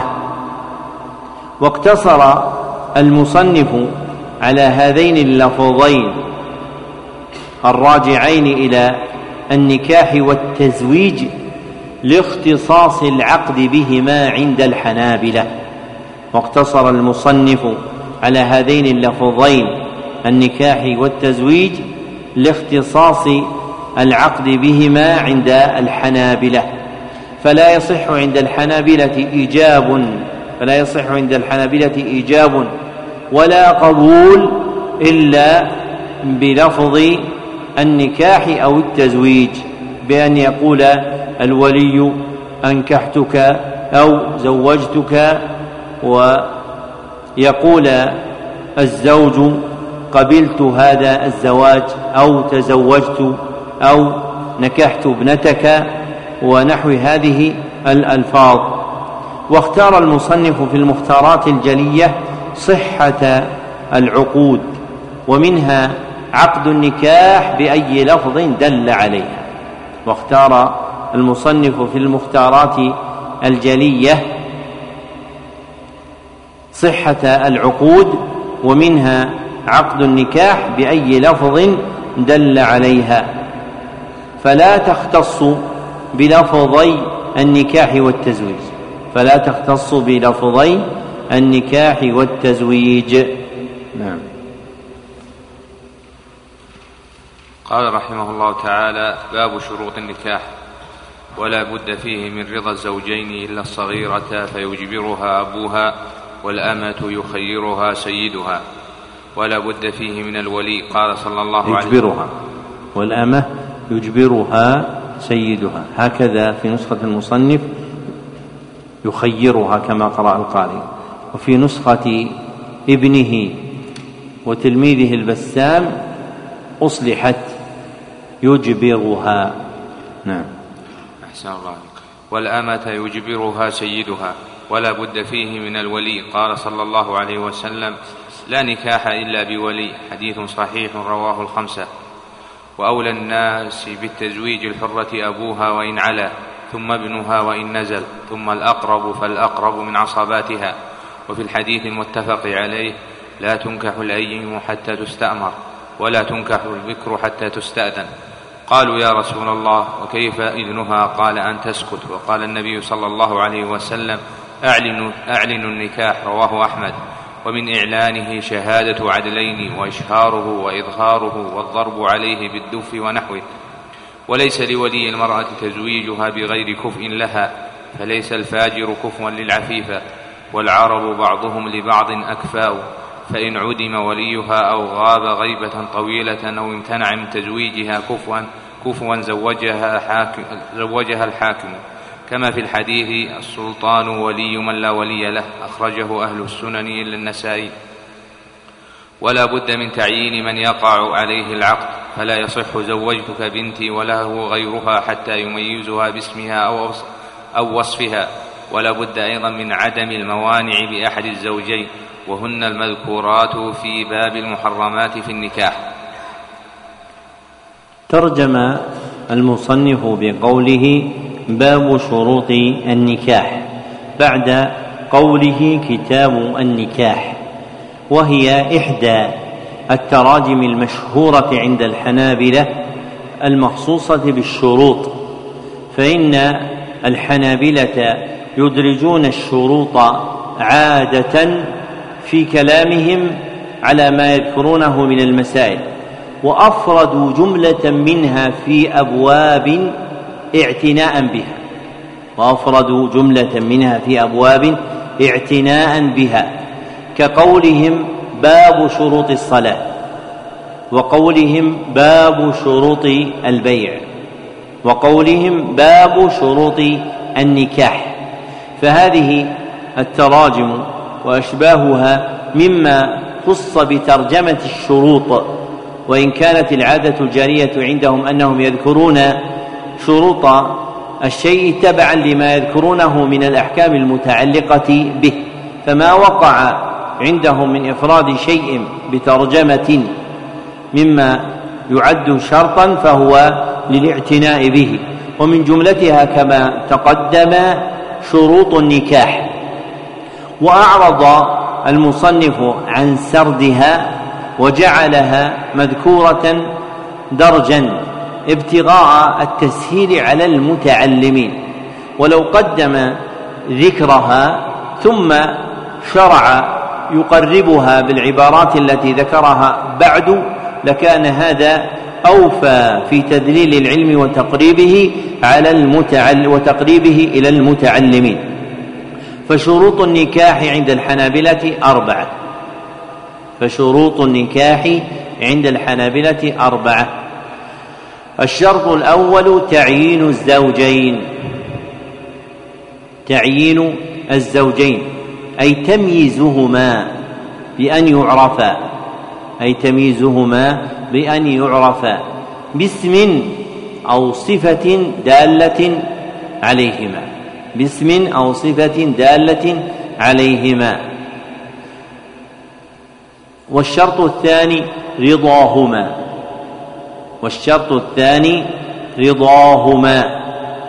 واقتصر المصنف على هذين اللفظين الراجعين إلى النكاح والتزويج لاختصاص العقد بهما عند الحنابلة. واقتصر المصنف على هذين اللفظين النكاح والتزويج لاختصاص العقد بهما عند الحنابلة. فلا يصح عند الحنابلة إيجاب ولا قبول إلا بلفظ النكاح أو التزويج، بأن يقول الولي: أنكحتك أو زوجتك، ويقول الزوج: قبلت هذا الزواج، أو تزوجت، أو نكحت ابنتك، ونحو هذه الألفاظ. واختار المصنف في المختارات الجلية صحة العقود، ومنها عقد النكاح بأي لفظ دل عليها. واختار المصنف في المختارات الجلية صحة العقود، ومنها عقد النكاح بأي لفظ دل عليها، فلا تختص بلفظي النكاح والتزويج، فلا تختص بلفظي النكاح والتزويج. نعم. قال رحمه الله تعالى: باب شروط النكاح. ولا بد فيه من رضا الزوجين إلا الصغيرة فيجبرها أبوها، والأمة يخيرها سيدها. ولا بد فيه من الولي. قال صلى الله عليه وسلم يجبرها، والأمة يجبرها سيدها، هكذا في نسخة المصنف يخيرها كما قرأ القارئ، وفي نسخة ابنه وتلميذه البسام أصلحت يجبرها. نعم. أحسن الله عليك. والأمة يجبرها سيدها ولا بد فيه من الولي. قال صلى الله عليه وسلم لا نكاح إلا بولي. حديث صحيح رواه الخمسة. وأولى الناس بالتزويج الحرة أبوها وإن علا، ثم ابنها وإن نزل، ثم الأقرب فالأقرب من عصباتها. وفي الحديث المتفق عليه لا تنكح الأيم حتى تستأمر ولا تنكح البكر حتى تستأذن. قالوا يا رسول الله وكيف إذنها؟ قال أن تسكت. وقال النبي صلى الله عليه وسلم أعلنوا النكاح. رواه أحمد. ومن إعلانه شهادة عدلين وإشهاره وإظهاره والضرب عليه بالدف ونحوه. وليس لولي المرأة تزويجها بغير كفء لها، فليس الفاجر كفوا للعفيفة، والعرب بعضهم لبعض أكفاء، فإن عدم وليها أو غاب غيبة طويلة أو امتنع من تزويجها كفوا زوجها الحاكم، كما في الحديث السلطان ولي من لا ولي له. أخرجه أهل السنن إلا النسائي. ولا بد من تعيين من يقع عليه العقد، فلا يصح زوجتك بنتي وله غيرها حتى يميزها باسمها أو وصفها. ولا بد أيضا من عدم الموانع بأحد الزوجين، وهن المذكورات في باب المحرمات في النكاح. ترجم المصنف بقوله باب شروط النكاح بعد قوله كتاب النكاح، وهي إحدى التراجم المشهورة عند الحنابلة المخصوصة بالشروط، فإن الحنابلة يدرجون الشروط عادة في كلامهم على ما يذكرونه من المسائل، وأفردوا جملة منها في أبواب اعتناء بها كقولهم باب شروط الصلاة، وقولهم باب شروط البيع، وقولهم باب شروط النكاح. فهذه التراجم وأشباهها مما خص بترجمة الشروط، وإن كانت العادة الجارية عندهم أنهم يذكرون شروط الشيء تبعا لما يذكرونه من الأحكام المتعلقة به، فما وقع عندهم من إفراد شيء بترجمة مما يعد شرطا فهو للاعتناء به. ومن جملتها كما تقدم شروط النكاح، وأعرض المصنف عن سردها وجعلها مذكورة درجا ابتغاء التسهيل على المتعلمين، ولو قدم ذكرها ثم شرع يقربها بالعبارات التي ذكرها بعد لكان هذا أوفى في تدليل العلم وتقريبه إلى المتعلمين. فشروط النكاح عند الحنابلة أربعة. الشرط الأول تعيين الزوجين أي تمييزهما بأن يعرفا باسم أو صفة دالة عليهما. والشرط الثاني رضاهما.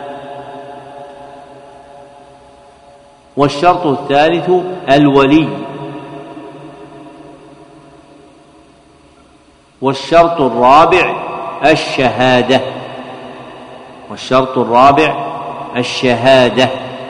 والشرط الثالث الولي. والشرط الرابع الشهادة.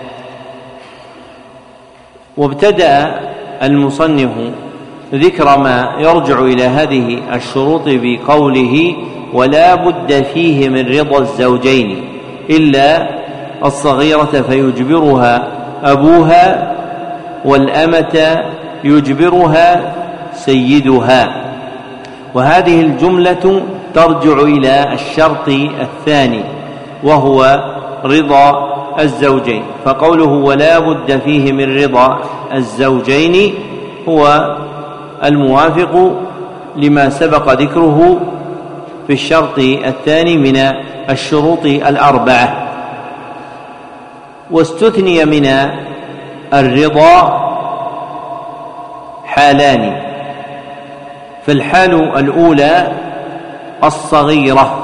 وابتدأ المصنف ذكر ما يرجع إلى هذه الشروط بقوله ولا بد فيه من رضا الزوجين إلا الصغيرة فيجبرها أبوها، والأمة يجبرها سيدها. وهذه الجملة ترجع إلى الشرط الثاني وهو رضا الزوجين، فقوله ولا بد فيه من رضا الزوجين هو الموافق لما سبق ذكره في الشرط الثاني من الشروط الأربعة. واستثني من الرضا حالان، فالحال الأولى الصغيرة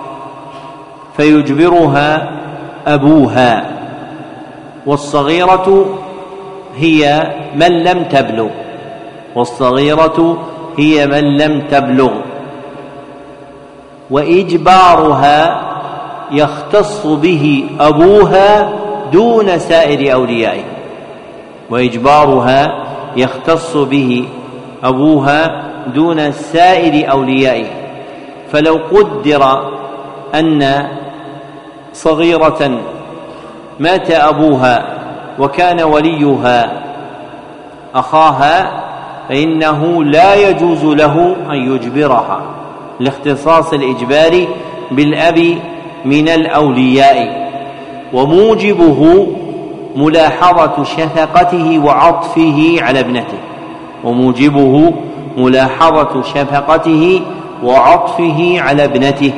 فيجبرها أبوها، والصغيرة هي من لم تبلغ، والصغيرة هي من لم تبلغ، وإجبارها يختص به أبوها دون سائر أوليائه، وإجبارها يختص به أبوها دون سائر أوليائه. فلو قدر أن صغيرة مات أبوها وكان وليها أخاها فإنه لا يجوز له أن يجبرها لاختصاص الإجبار بالأب من الأولياء، وموجبه ملاحظة شفقته وعطفه على ابنته، وموجبه ملاحظة شفقته وعطفه على ابنته،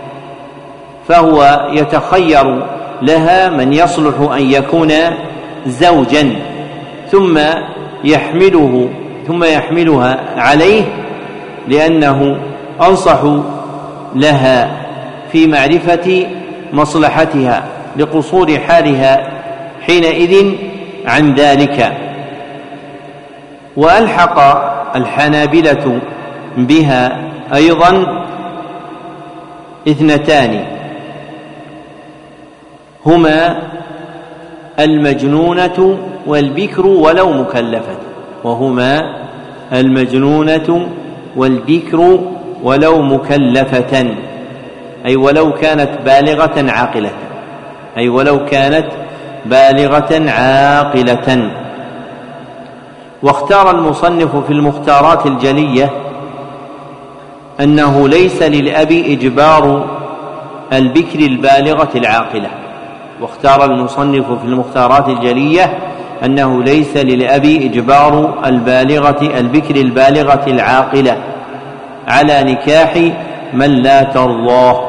فهو يتخير لها من يصلح أن يكون زوجا ثم يحملها عليه لأنه أنصح لها في معرفة مصلحتها لقصور حالها حينئذ عن ذلك. وألحق الحنابلة بها أيضا اثنتان هما المجنونة والبكر ولو مكلفة، وهما المجنونة والبكر ولو مكلفة، أي ولو كانت بالغة عاقلة، أي ولو كانت بالغة عاقلة. واختار المصنف في المختارات الجلية أنه ليس للأب إجبار البكر البالغة العاقلة، واختار المصنف في المختارات الجلية أنه ليس للأب إجبار البكر البالغة العاقلة على نكاح من لا ترضاه.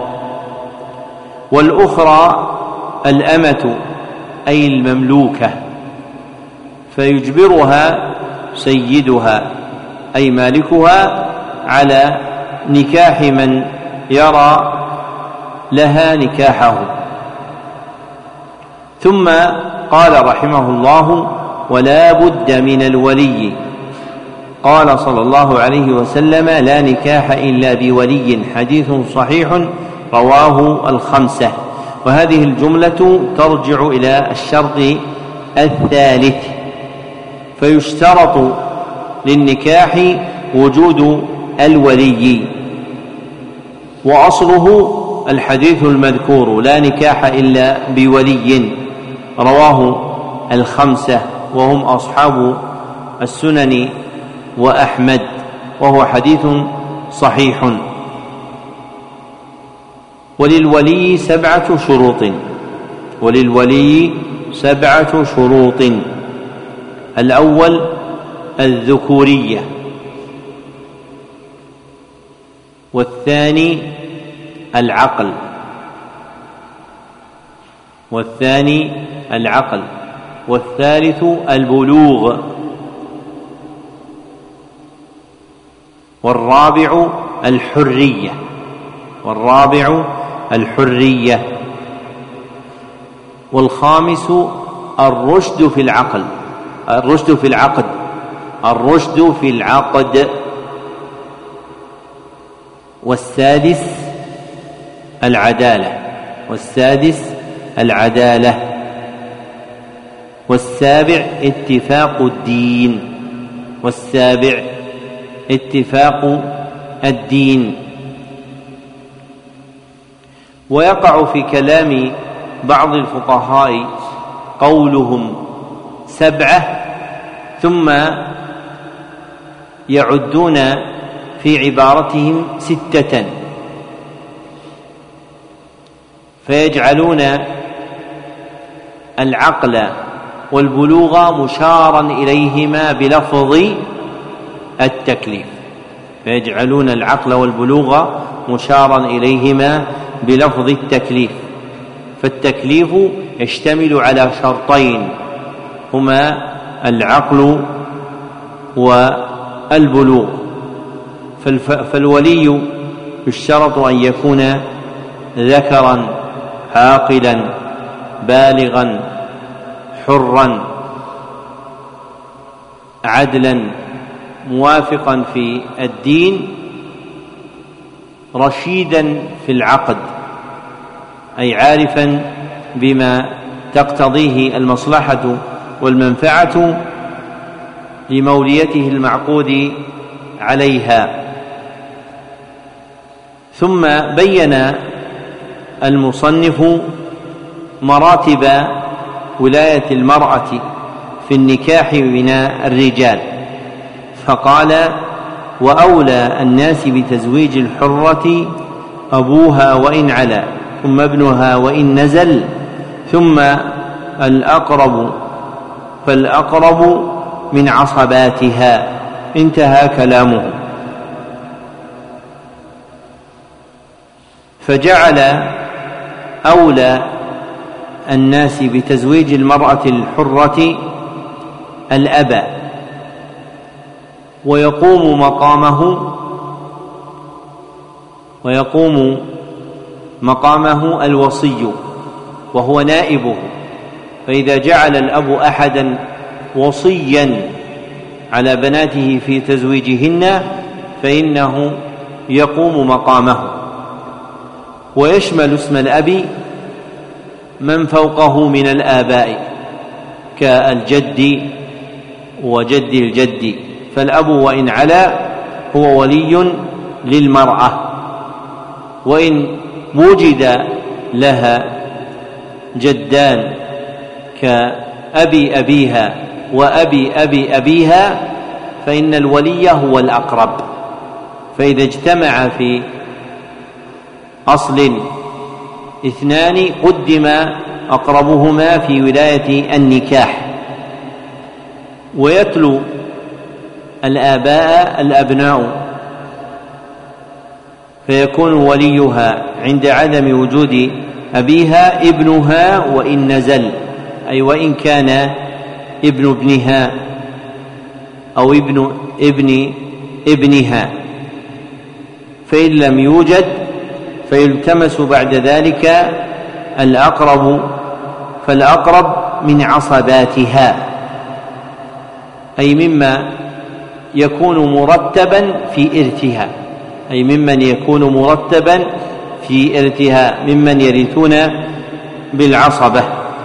والأخرى الأمة أي المملوكة، فيجبرها سيدها أي مالكها على نكاح من يرى لها نكاحه. ثم قال رحمه الله ولا بد من الولي، قال صلى الله عليه وسلم لا نكاح إلا بولي، حديث صحيح رواه الخمسة. وهذه الجملة ترجع إلى الشرط الثالث، فيشترط للنكاح وجود الولي، وأصله الحديث المذكور لا نكاح إلا بولي، رواه الخمسة وهم أصحاب السنن وأحمد، وهو حديث صحيح. وللولي 7 شروط، وللولي 7 شروط. الأول الذكورية، والثاني العقل، والثالث البلوغ، والرابع الحرية، والخامس الرشد في العقد، والسادس العدالة، والسابع اتفاق الدين. ويقع في كلام بعض الفقهاء قولهم 7 ثم يعدون في عبارتهم 6، فيجعلون العقل والبلوغ مشارا إليهما بلفظ التكليف، فيجعلون العقل والبلوغ مشارا إليهما بلفظ التكليف. فالتكليف يشتمل على شرطين هما العقل والبلوغ، فالولي يشترط أن يكون ذكرا عاقلا بالغا حرا عدلا موافقا في الدين رشيدا في العقد، أي عارفا بما تقتضيه المصلحة والمنفعة لموليته المعقود عليها. ثم بين المصنف مراتب ولاية المرأة في النكاح من الرجال، فقال: وأولى الناس بتزويج الحرة أبوها وإن علا، ثم ابنها وإن نزل، ثم الأقرب فالأقرب من عصباتها. انتهى كلامه. فجعل أولى الناس بتزويج المرأة الحرة الأب، ويقوم مقامه الوصي وهو نائبه، فإذا جعل الأب أحدا وصيا على بناته في تزويجهن فإنه يقوم مقامه. ويشمل اسم الأب من فوقه من الآباء كالجد وجد الجد، فالأب وإن علا هو ولي للمرأة، وإن وجد لها جدان كأبي أبيها وأبي أبي أبيها فإن الولي هو الأقرب، فإذا اجتمع في أصل اثنان قدم أقربهما في ولاية النكاح. ويتلو الآباء الأبناء، فيكون وليها عند عدم وجود أبيها ابنها وإن نزل، أي وإن كان ابن ابنها أو ابن ابنها، فإن لم يوجد فيلتمس بعد ذلك الأقرب فالأقرب من عصباتها، أي مما يكون مرتبا في إرثها، أي ممن يكون مرتبا في إرثها ممن يرثون بالعصبة.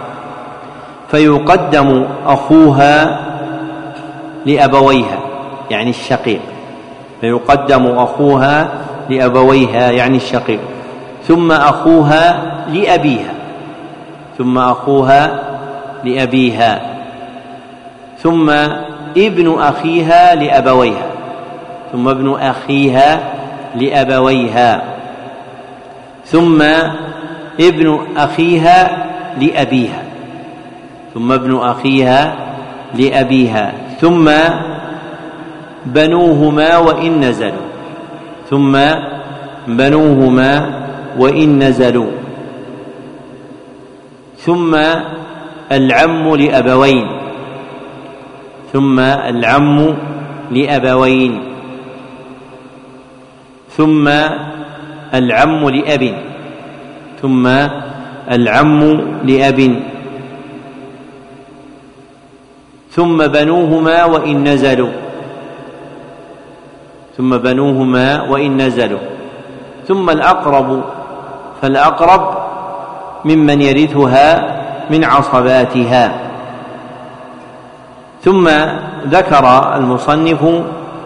فيقدم أخوها لأبويها يعني الشقيق، فيقدم أخوها لأبويها يعني الشقيق، ثم أخوها لأبيها، ثم أخوها لأبيها، ثم ابن أخيها لأبويها، ثم ابن أخيها لأبويها، ثم ابن أخيها لأبيها، ثم ابن أخيها لأبيها، ثم بنوهما وإن نزلوا، ثم بنوهما وإن نزلوا، ثم العم لأبوين، ثم العم لأبوين، ثم العم لأب، ثم العم لأب، ثم بنوهما وإن نزلوا، ثم بنوهما وإن نزلوا، ثم الأقرب فالأقرب ممن يرثها من عصباتها. ثم ذكر المصنف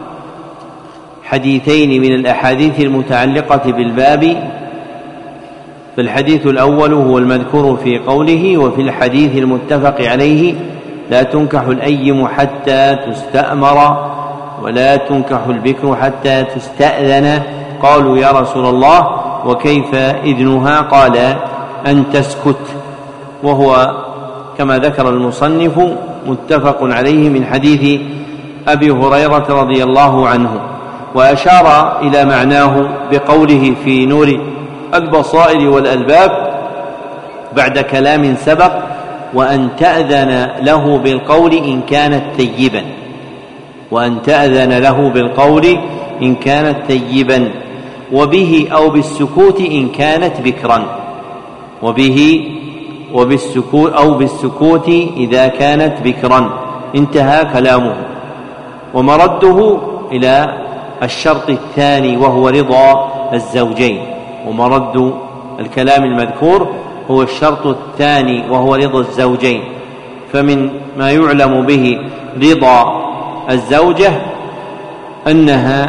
حديثين من الأحاديث المتعلقة بالباب، فالحديث الأول هو المذكور في قوله: وفي الحديث المتفق عليه لا تنكح الأيم حتى تستأمر ولا تنكح البكر حتى تستأذن. قالوا يا رسول الله وكيف إذنها؟ قال أن تسكت. وهو كما ذكر المصنف متفق عليه من حديث أبي هريرة رضي الله عنه. وأشار إلى معناه بقوله في نور البصائر والألباب بعد كلام سبق: وأن تأذن له بالقول إن كانت ثيبا، وأن تأذن له بالقول إن كانت ثيبا، وبه أو بالسكوت إن كانت بكرا، وبه وبالسكوت أو بالسكوت إذا كانت بكرا. انتهى كلامه. ومرده إلى الشرط الثاني وهو رضا الزوجين، ومرد الكلام المذكور هو الشرط الثاني وهو رضا الزوجين. فمن ما يعلم به رضا الزوجة أنها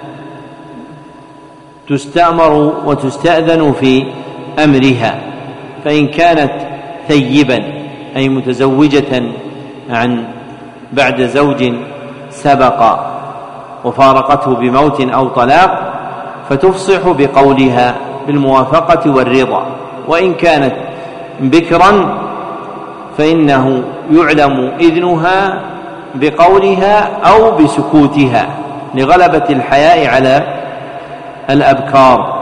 تستأمر وتستأذن في أمرها، فإن كانت ثيبا أي متزوجة عن بعد زوج سبق وفارقته بموت أو طلاق فتفصح بقولها بالموافقة والرضا. وإن كانت بكرا فإنه يعلم إذنها بقولها أو بسكوتها لغلبة الحياء على الأبكار.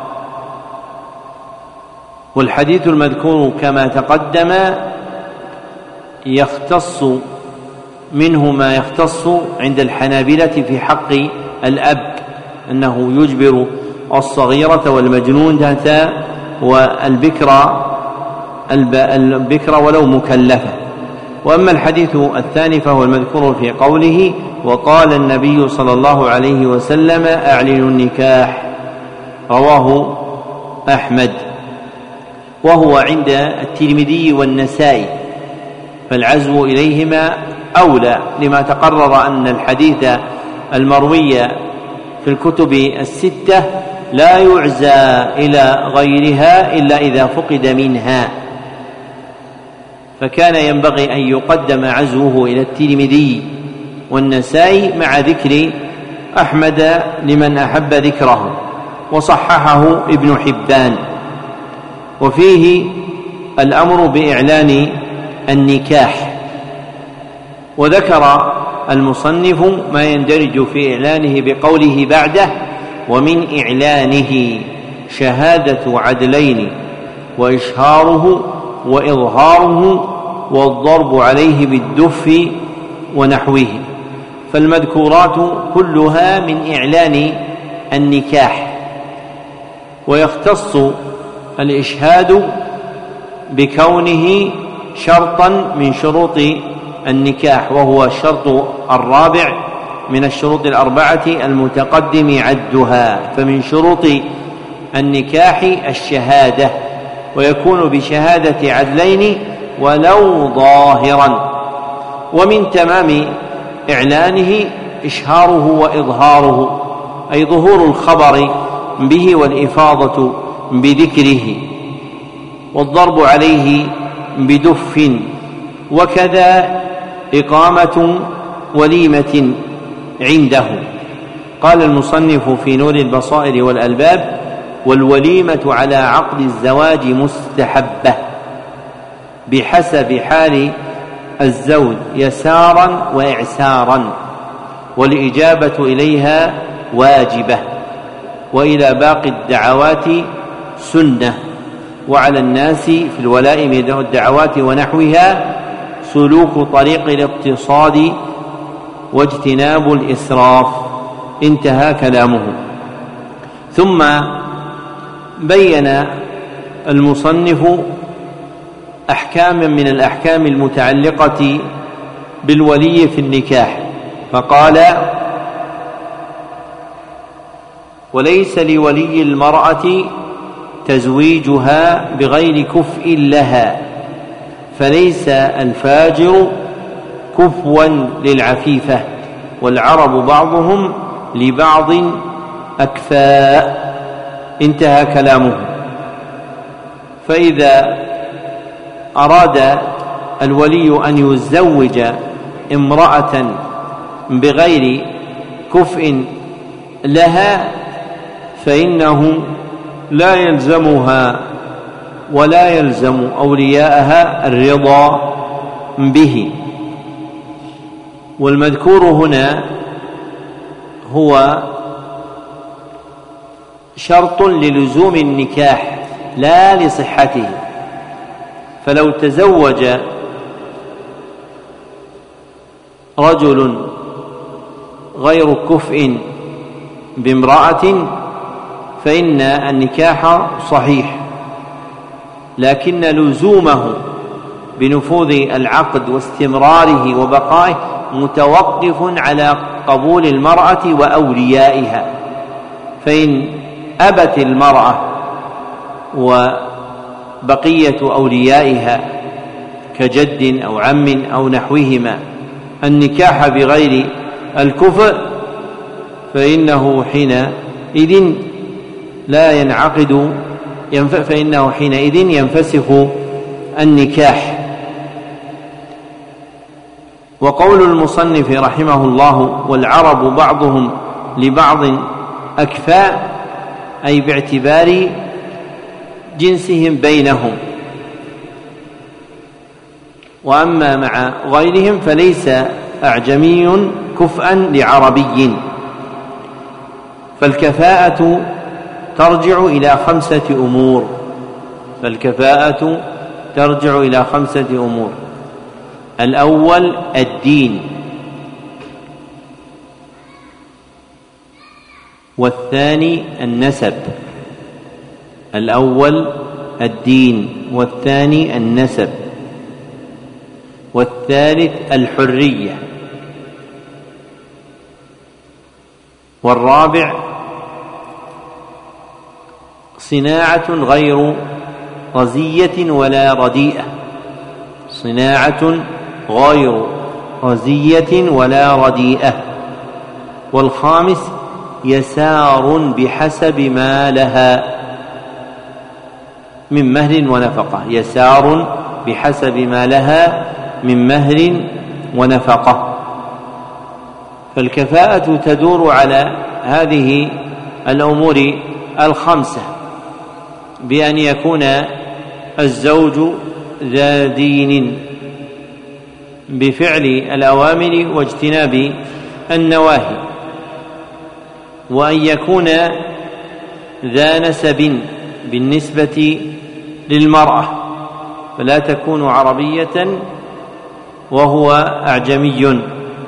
والحديث المذكور كما تقدم يختص منه ما يختص عند الحنابلة في حق الأب، أنه يجبر الصغيرة والمجنونة والبكر ولو مكلفة. وأما الحديث الثاني فهو المذكور في قوله: وقال النبي صلى الله عليه وسلم أعلنوا النكاح، رواه أحمد، وهو عند الترمذي والنسائي، فالعزو إليهما أولى لما تقرر أن الحديث المروي في الكتب الستة لا يعزى إلى غيرها إلا إذا فقد منها، فكان ينبغي أن يقدم عزوه إلى الترمذي والنسائي مع ذكر أحمد لمن أحب ذكره، وصححه ابن حبان. وفيه الأمر بإعلان النكاح. وذكر المصنف ما يندرج في إعلانه بقوله بعده: ومن إعلانه شهادة عدلين وإشهاره وإظهاره والضرب عليه بالدف ونحوه. فالمذكورات كلها من إعلان النكاح. ويختص الإشهاد بكونه شرطا من شروط النكاح، وهو الشرط الرابع من الشروط الأربعة المتقدم عدها. فمن شروط النكاح الشهادة، ويكون بشهادة عدلين ولو ظاهرا. ومن تمام إعلانه إشهاره وإظهاره، أي ظهور الخبر به والإفاضة بذكره، والضرب عليه بدف، وكذا إقامة وليمة عنده. قال المصنف في نور البصائر والألباب: والوليمة على عقد الزواج مستحبة بحسب حال الزوج يسارا وإعسارا، والإجابة إليها واجبة، وإلى باقي الدعوات سنة. وعلى الناس في الولائم والدعوات ونحوها سلوك طريق الاقتصاد واجتناب الإسراف. انتهى كلامه. ثم بين المصنف أحكاما من الأحكام المتعلقة بالولي في النكاح، فقال: وليس لولي المرأة تزويجها بغير كفء لها، فليس الفاجر كفوا للعفيفة، والعرب بعضهم لبعض أكفاء. انتهى كلامه. فإذا أراد الولي أن يزوج امرأة بغير بكفء لها فإنه لا يلزمها ولا يلزم أولياءها الرضا به. والمذكور هنا هو شرط للزوم النكاح لا لصحته، فلو تزوج رجل غير كفء بامرأة فإن النكاح صحيح، لكن لزومه بنفوذ العقد واستمراره وبقائه متوقف على قبول المرأة وأوليائها. فإن أبت المرأة وبقية أوليائها كجد أو عم أو نحوهما النكاح بغير الكفء فإنه حينئذ لا ينعقد، فإنه حينئذ ينفسخ النكاح. وقول المصنف رحمه الله: والعرب بعضهم لبعض أكفاء، أي باعتبار جنسهم بينهم، وأما مع غيرهم فليس أعجمي كفءا لعربي. فالكفاءة ترجع إلى 5 أمور. الأول الدين، والثاني النسب. الأول الدين، والثاني النسب، والثالث الحرية، والرابع صناعة غير رزية ولا رديئة، والخامس يسار بحسب ما لها من مهر ونفقة. فالكفاءة تدور على هذه الأمور 5، بأن يكون الزوج ذا دين بفعل الأوامر واجتناب النواهي، وأن يكون ذا نسب بالنسبة للمرأة، فلا تكون عربية وهو أعجمي،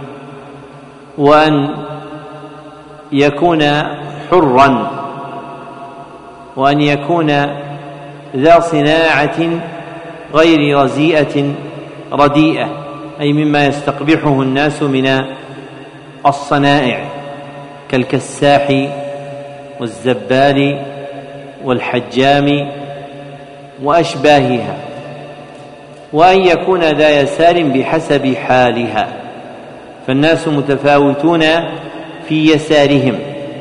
وأن يكون حرا، وأن يكون ذا صناعة غير رديئة، أي مما يستقبحه الناس من الصنائع كالكساح والزبال والحجام وأشباهها، وأن يكون ذا يسار بحسب حالها، فالناس متفاوتون في يسارهم،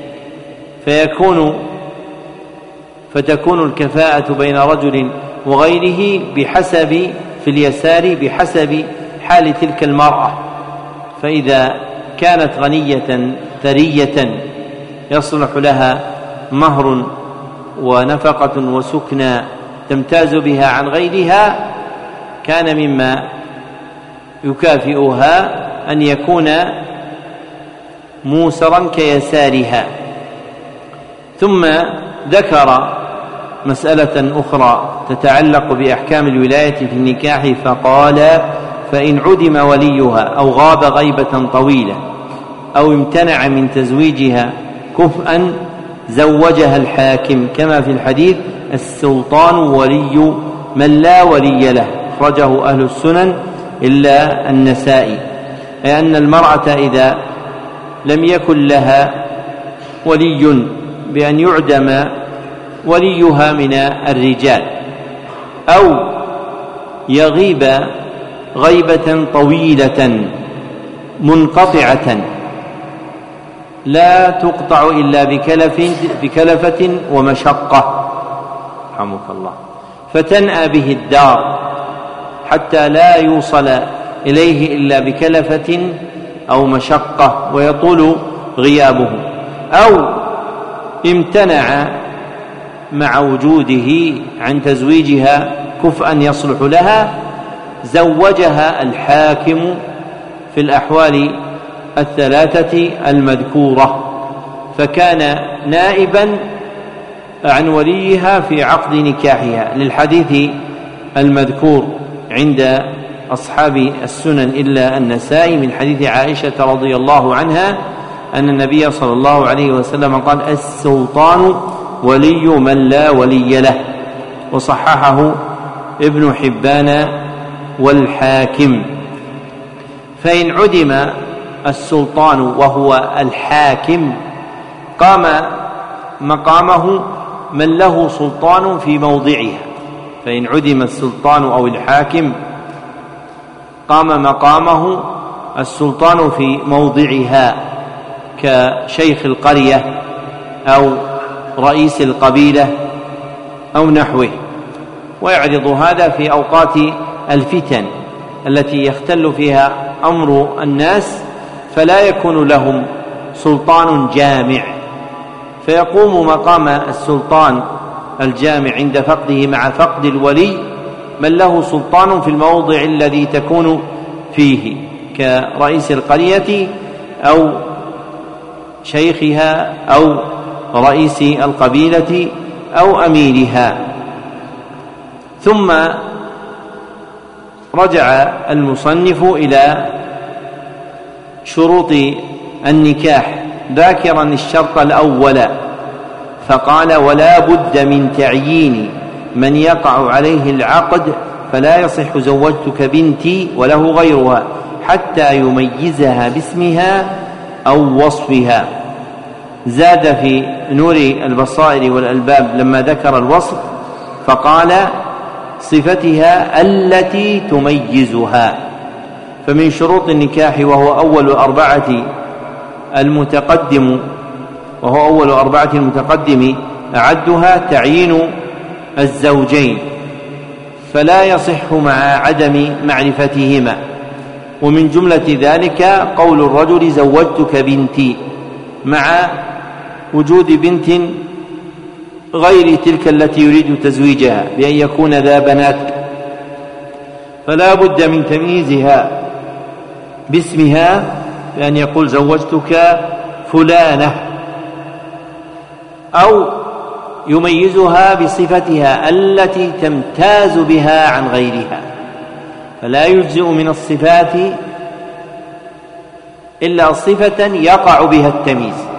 فتكون الكفاءة بين رجل وغيره في اليسار بحسب حال تلك المرأة. فإذا كانت غنية ثرية يصلح لها مهر ونفقة وسكنى تمتاز بها عن غيرها، كان مما يكافئها أن يكون موسرا كيسارها. ثم ذكر مسألة أخرى تتعلق بأحكام الولاية في النكاح فقال: فإن عدم وليها أو غاب غيبة طويلة أو امتنع من تزويجها كفءا زوجها الحاكم، كما في الحديث: السلطان ولي من لا ولي له، أخرجه أهل السنن إلا النسائي. أي أن المرأة إذا لم يكن لها ولي بأن يعدم وليها من الرجال أو يغيب غيبة طويلة منقطعة لا تقطع إلا بكلفة ومشقة، رحمك الله، فتنأى به الدار حتى لا يوصل إليه إلا بكلفة أو مشقة، ويطول غيابه، أو امتنع مع وجوده عن تزويجها كفءا يصلح لها، زوجها الحاكم في الأحوال الثلاثة المذكورة، فكان نائبا عن وليها في عقد نكاحها، للحديث المذكور عند أصحاب السنن إلا النسائي من حديث عائشة رضي الله عنها أن النبي صلى الله عليه وسلم قال: السلطان ولي من لا ولي له، وصححه ابن حبان والحاكم. فإن عدم السلطان وهو الحاكم قام مقامه من له سلطان في موضعها، فإن عدم السلطان أو الحاكم قام مقامه السلطان في موضعها كشيخ القرية أو رئيس القبيلة أو نحوه. ويعرض هذا في أوقات الفتن التي يختل فيها أمر الناس، فلا يكون لهم سلطان جامع، فيقوم مقام السلطان الجامع عند فقده مع فقد الولي من له سلطان في الموضع الذي تكون فيه كرئيس القرية أو شيخها أو رئيس القبيلة أو أميرها. ثم رجع المصنف إلى شروط النكاح ذاكرا الشرط الأول فقال: ولا بد من تعيين من يقع عليه العقد، فلا يصح زوجتك بنتي وله غيرها حتى يميزها باسمها أو وصفها. زاد في نور البصائر والألباب لما ذكر الوصف فقال: صفتها التي تميزها. فمن شروط النكاح وهو أول أربعة المتقدم أعدها تعيين الزوجين، فلا يصح مع عدم معرفتهما. ومن جملة ذلك قول الرجل: زوجتك بنتي، مع وجود بنت غير تلك التي يريد تزويجها بأن يكون ذا بنات، فلا بد من تمييزها باسمها بأن يقول: زوجتك فلانة، أو يميزها بصفتها التي تمتاز بها عن غيرها، فلا يجزئ من الصفات إلا صفة يقع بها التمييز،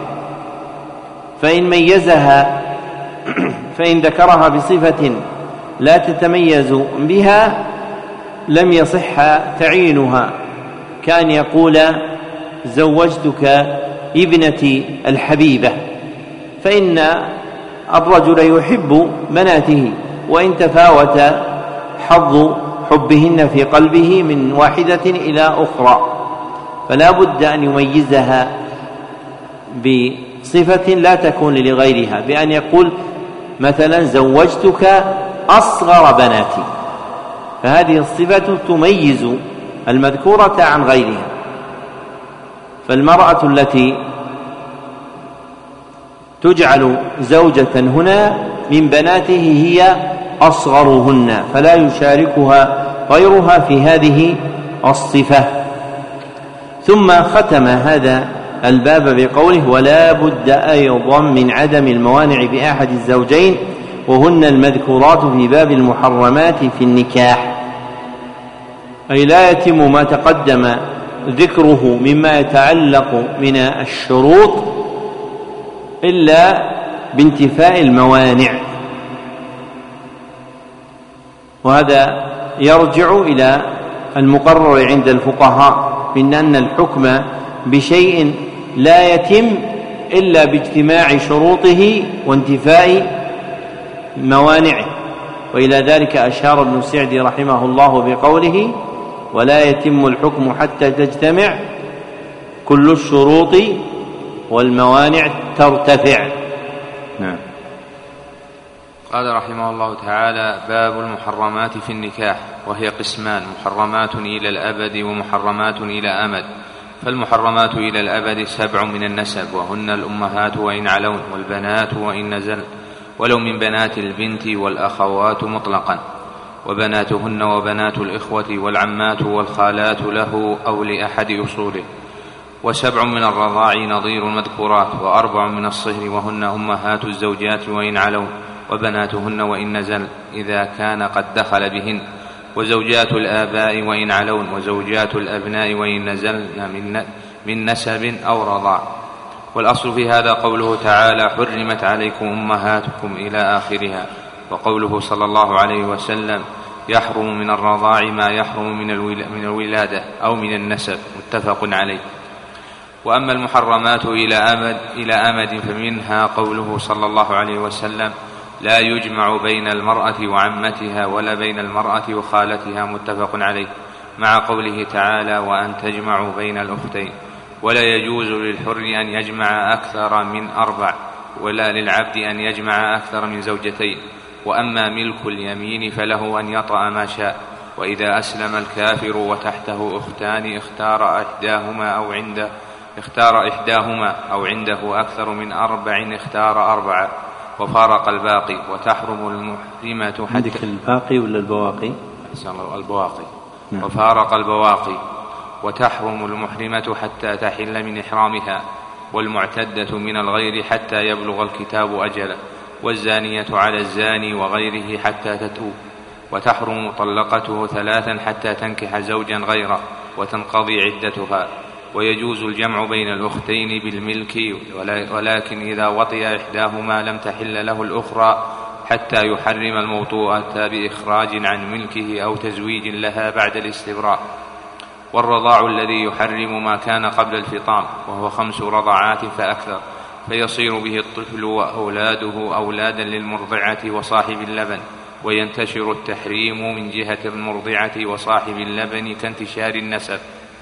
فإن ذكرها بصفة لا تتميز بها لم يصح تعيينها، كان يقول: زوجتك ابنتي الحبيبة، فإن الرجل يحب بناته وإن تفاوت حظ حبهن في قلبه من واحدة إلى أخرى، فلا بد أن يميزها بصفة لا تكون لغيرها، بأن يقول مثلا: زوجتك أصغر بناتي، فهذه الصفة تميز المذكورة عن غيرها. فالمرأة التي تجعل زوجة هنا من بناته هي أصغرهن، فلا يشاركها غيرها في هذه الصفة. ثم ختم هذا الباب بقوله: ولا بد أيضا من عدم الموانع بأحد الزوجين، وهن المذكورات في باب المحرمات في النكاح، أي لا يتم ما تقدم ذكره مما يتعلق من الشروط إلا بانتفاء الموانع. وهذا يرجع إلى المقرر عند الفقهاء من أن الحكم بشيء لا يتم إلا باجتماع شروطه وانتفاء موانعه، وإلى ذلك أشار ابن سعدي رحمه الله بقوله: ولا يتم الحكم حتى تجتمع كل الشروط والموانع ترتفع. نعم. قال رحمه الله تعالى: باب المحرمات في النكاح، وهي قسمان: محرمات إلى الأبد ومحرمات إلى أمد. فالمحرمات إلى الأبد 7 من النسب، وهن الأمهات وإن علون، والبنات وإن نزل، ولو من بنات البنت والأخوات مطلقا، وبناتهن وبنات الإخوة والعمات والخالات له أو لأحد أصوله، و7 من الرضاع نظير المذكورات، و4 من الصهر وهن أمهات الزوجات وإن علون، وبناتهن وإن نزل إذا كان قد دخل بهن، وزوجات الآباء وإن علون، وزوجات الأبناء وإن نزلن من نسب أو رضاع. والأصل في هذا قوله تعالى: حرمت عليكم أمهاتكم إلى آخرها، وقوله صلى الله عليه وسلم: يحرم من الرضاع ما يحرم من الولادة أو من النسب، متفق عليه. وأما المحرمات إلى أمد فمنها قوله صلى الله عليه وسلم: لا يجمع بين المرأة وعمتها ولا بين المرأة وخالتها، متفق عليه، مع قوله تعالى: وأن تجمعوا بين الأختين. ولا يجوز للحر أن يجمع أكثر من 4، ولا للعبد أن يجمع أكثر من 2. وأما ملك اليمين فله أن يطأ ما شاء. وإذا أسلم الكافر وتحته أختان اختار إحداهما أو عنده أكثر من 4 اختار 4 وفارق الباقي. وتحرم المحرمة حتى الباقي ولا البواقي؟ البواقي. وفارق البواقي. وتحرم المحرمة حتى تحل من إحرامها، والمعتدة من الغير حتى يبلغ الكتاب أجله، والزانية على الزاني وغيره حتى تتوب. وتحرم مطلقته 3 حتى تنكح زوجا غيره وتنقضي عدتها. ويجوز الجمع بين الأختين بالملك، ولكن إذا وطئ إحداهما لم تحل له الأخرى حتى يحرم الموطوءة بإخراج عن ملكه أو تزويج لها بعد الاستبراء. والرضاع الذي يحرم ما كان قبل الفطام، وهو 5 رضعات فأكثر، فيصير به الطفل وأولاده أولادا للمرضعة وصاحب اللبن، وينتشر التحريم من جهة المرضعة وصاحب اللبن كانتشار النسب.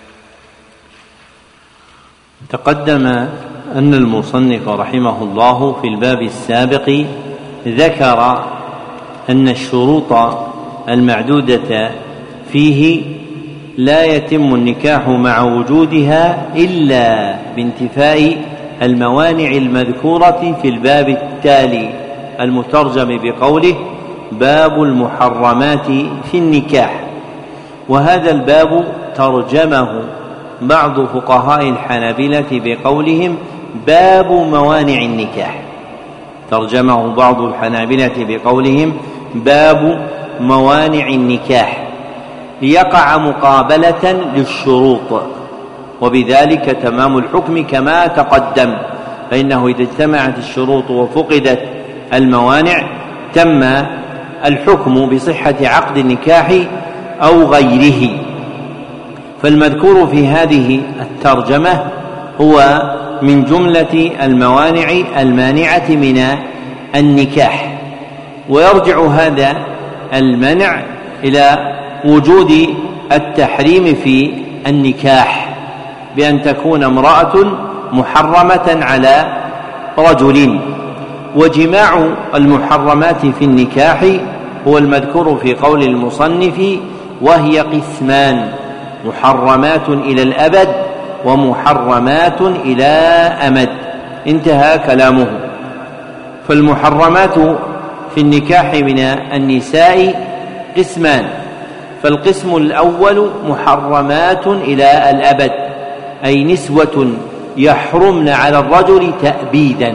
تقدم أن المصنف رحمه الله في الباب السابق ذكر أن الشروط المعدودة فيه لا يتم النكاح مع وجودها إلا بانتفاء الموانع المذكورة في الباب التالي المترجم بقوله: باب المحرمات في النكاح. وهذا الباب ترجمه بعض فقهاء الحنابلة بقولهم: باب موانع النكاح. ترجمه بعض الحنابلة بقولهم: باب موانع النكاح، ليقع مقابلة للشروط، وبذلك تمام الحكم كما تقدم. فإنه إذا اجتمعت الشروط وفقدت الموانع تم الحكم بصحة عقد النكاح أو غيره. فالمذكور في هذه الترجمة هو من جملة الموانع المانعة من النكاح، ويرجع هذا المنع إلى وجود التحريم في النكاح، بأن تكون امرأة محرمة على رجل. وجماع المحرمات في النكاح هو المذكور في قول المصنف: وهي قسمان: محرمات إلى الأبد ومحرمات إلى أمد. انتهى كلامه. فالمحرمات في النكاح من النساء قسمان: فالقسم الأول محرمات إلى الأبد، أي نسوة يحرمن على الرجل تأبيدا،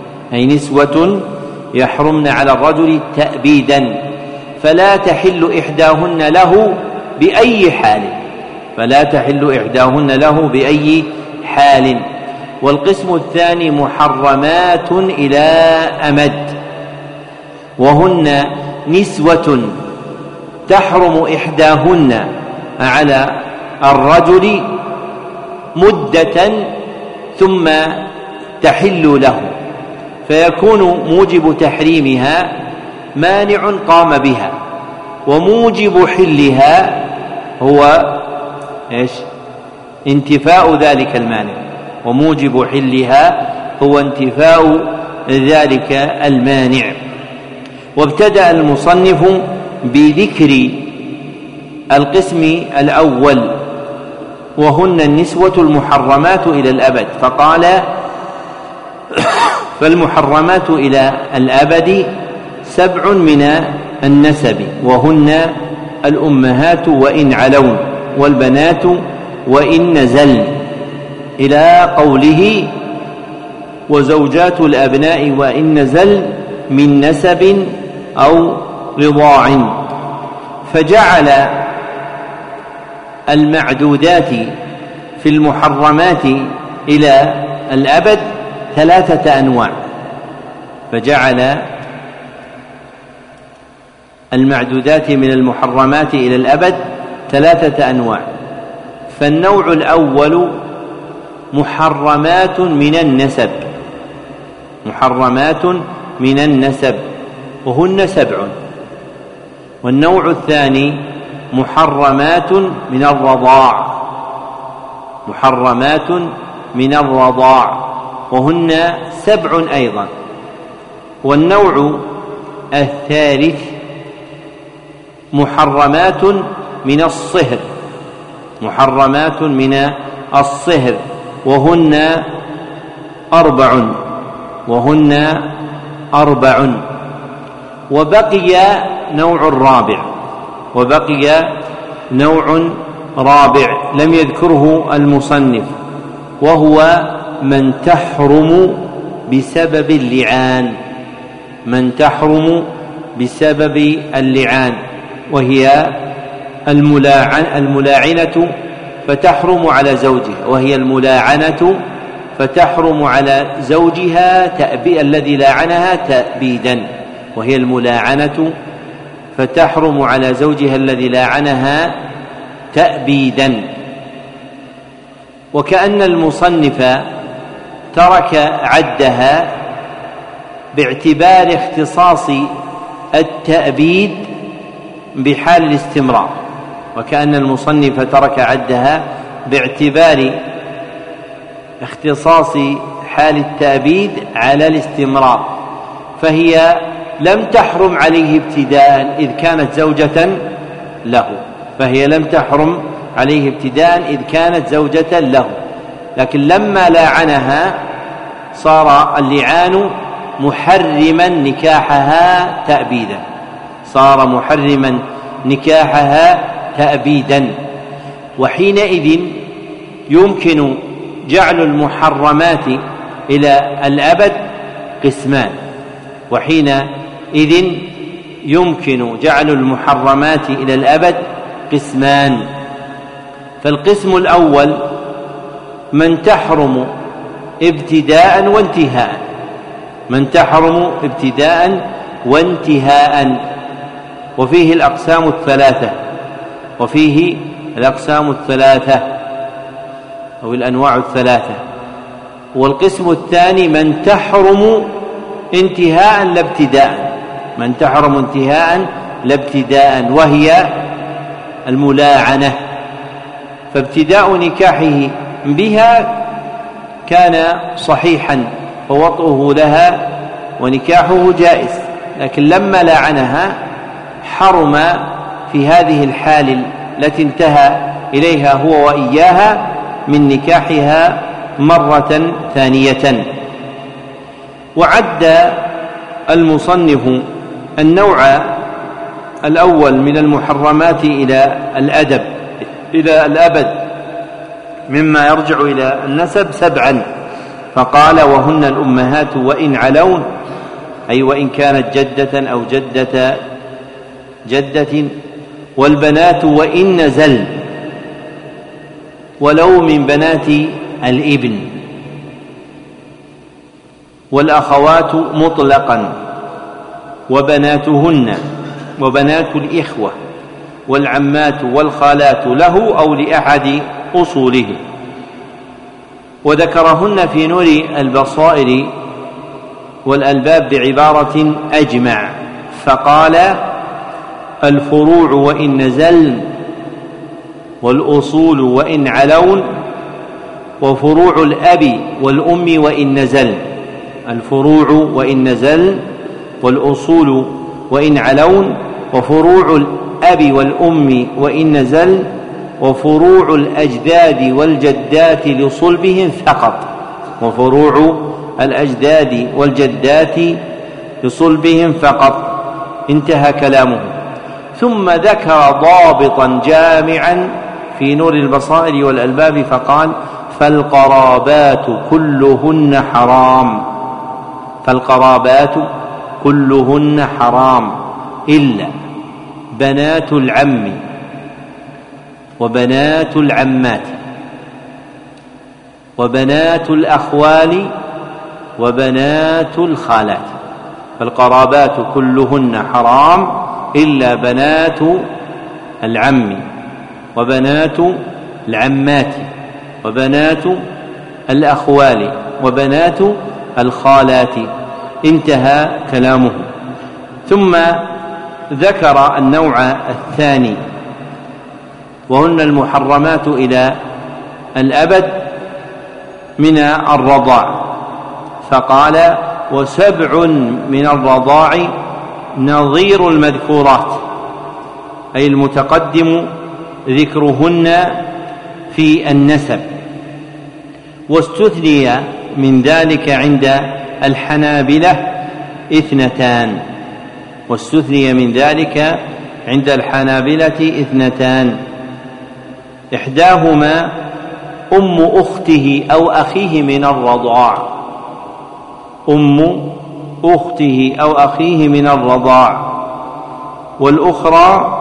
فلا تحل إحداهن له بأي حال. والقسم الثاني محرمات إلى أمد، وهن نسوة تحرم إحداهن على الرجل مدة ثم تحل له، فيكون موجب تحريمها مانع قام بها، وموجب حلها هو انتفاء ذلك المانع، وموجب حلها هو انتفاء ذلك المانع. وابتدأ المصنف بذكر القسم الأول وهن النسوة المحرمات إلى الأبد. فقال فالمحرمات إلى الأبد 7 من النسب، وهن الأمهات وإن علون، والبنات وإن نزل، إلى قوله وزوجات الأبناء وإن نزل من نسب أو رضاع. فجعل المعدودات في المحرمات إلى الأبد 3 أنواع، فجعل المعدودات من المحرمات إلى الأبد 3 أنواع. فالنوع الأول محرمات من النسب، محرمات من النسب وهن 7. والنوع الثاني محرمات من الرضاع، محرمات من الرضاع وهن 7 أيضا. والنوع الثالث محرمات من الصهر، محرمات من الصهر وهن 4، وهن 4. وبقي نوع رابع، وبقي نوع رابع لم يذكره المصنف، وهو من تحرم بسبب اللعان، من تحرم بسبب اللعان، وهي الملاعنة فتحرم على زوجها، وهي الملاعنة فتحرم على زوجها الذي لاعنها تأبيدا، وهي الملاعنة فتحرم على زوجها الذي لاعنها تأبيدا. وكأن المصنف ترك عدها باعتبار اختصاص التأبيد بحال الاستمرار، وكأن المصنف ترك عدها باعتبار اختصاص حال التأبيد على الاستمرار، فهي لم تحرم عليه ابتداء إذ كانت زوجة له، فهي لم تحرم عليه ابتداء إذ كانت زوجة له، لكن لما لاعنها صار اللعان محرما نكاحها تأبيدا، صار محرما نكاحها تأبيدا. وحينئذ يمكن جعل المحرمات إلى الأبد قسمان، وحينئذ يمكن جعل المحرمات إلى الأبد قسمان. فالقسم الأول من تحرم ابتداء وانتهاء، من تحرم ابتداء وانتهاء، وفيه الأقسام الثلاثة، وفيه الأقسام الثلاثة أو الأنواع الثلاثة. والقسم الثاني من تحرم انتهاء لا ابتداء، من تحرم انتهاء لا ابتداء، وهي الملاعنة. فابتداء نكاحه بها كان صحيحا فوطئه لها ونكاحه جائز، لكن لما لاعنها حرم في هذه الحال التي انتهى إليها هو وإياها من نكاحها مرة ثانية. وعد المصنف النوع الأول من المحرمات إلى الأبد مما يرجع إلى النسب 7، فقال وهن الأمهات وإن علون، أي وإن كانت جدة أو جدة، والبنات وإن نزل، ولو من بنات الابن، والأخوات مطلقا، وبناتهن، وبنات الإخوة، والعمات والخالات له أو لأحد أصوله. وذكرهن في نور البصائر والألباب بعبارة أجمع، فقال الفروع وإن نزلن، والأصول وإن علون، وفروع الأب والأم وإن نزلن، الفروع وإن نزلن، والأصول وإن علون، وفروع الأب والأم وإن نزلن، وفروع الأجداد والجدات لصلبهم فقط، وفروع الأجداد والجدات لصلبهم فقط. انتهى كلامه. ثم ذكر ضابطا جامعا في نور البصائر والألباب فقال: فالقرابات كلهن حرام، فالقرابات كلهن حرام إلا بنات العم وبنات العمات وبنات الأخوال وبنات الخالات. فالقرابات كلهن حرام إلا بنات العم وبنات العمات وبنات الأخوال وبنات الخالات. انتهى كلامه. ثم ذكر النوع الثاني، وهن المحرمات إلى الأبد من الرضاع، فقال: وسبع من الرضاع نظير المذكورات، أي المتقدم ذكرهن في النسب. واستثني من ذلك عند الحنابلة 2، واستثني من ذلك عند الحنابلة 2: إحداهما أم أخته أو أخيه من الرضاع، أم أخته أو أخيه من الرضاع، والأخرى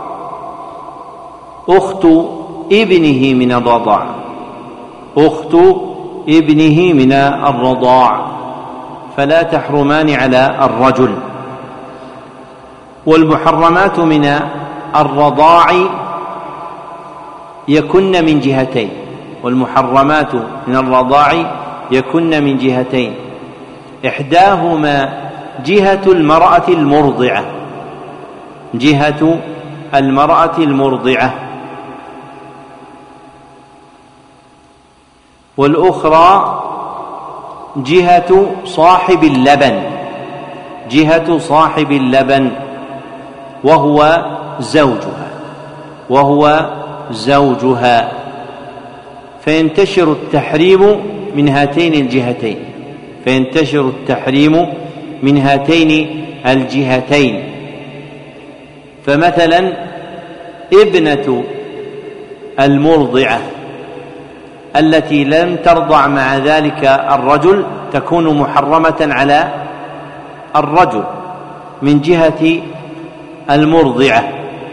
أخت ابنه من الرضاع، أخت ابنه من الرضاع، فلا تحرمان على الرجل. والمحرمات من الرضاع يكن من جهتين، والمحرمات من الرضاع يكن من جهتين: إحداهما جهة المرأة المرضعة، جهة المرأة المرضعة، والأخرى جهة صاحب اللبن، جهة صاحب اللبن وهو زوجها، وهو زوجها. فينتشر التحريم من هاتين الجهتين، فينتشر التحريم من هاتين الجهتين. فمثلا ابنة المرضعة التي لم ترضع مع ذلك الرجل تكون محرمة على الرجل من جهة المرضعة.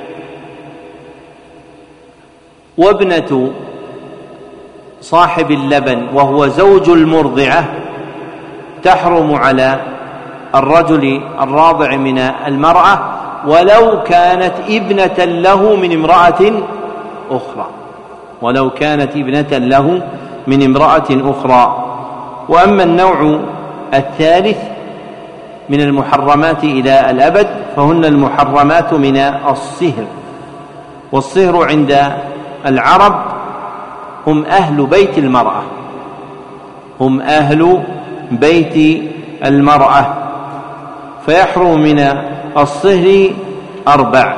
وابنة صاحب اللبن وهو زوج المرضعة تحرم على الرجل الراضع من المرأة ولو كانت ابنة له من امرأة أخرى، ولو كانت ابنة له من امرأة أخرى. وأما النوع الثالث من المحرمات إلى الأبد فهن المحرمات من الصهر. والصهر عند العرب هم أهل بيت المرأة، هم أهل بيت المرأة. فيحرم من الصهر 4: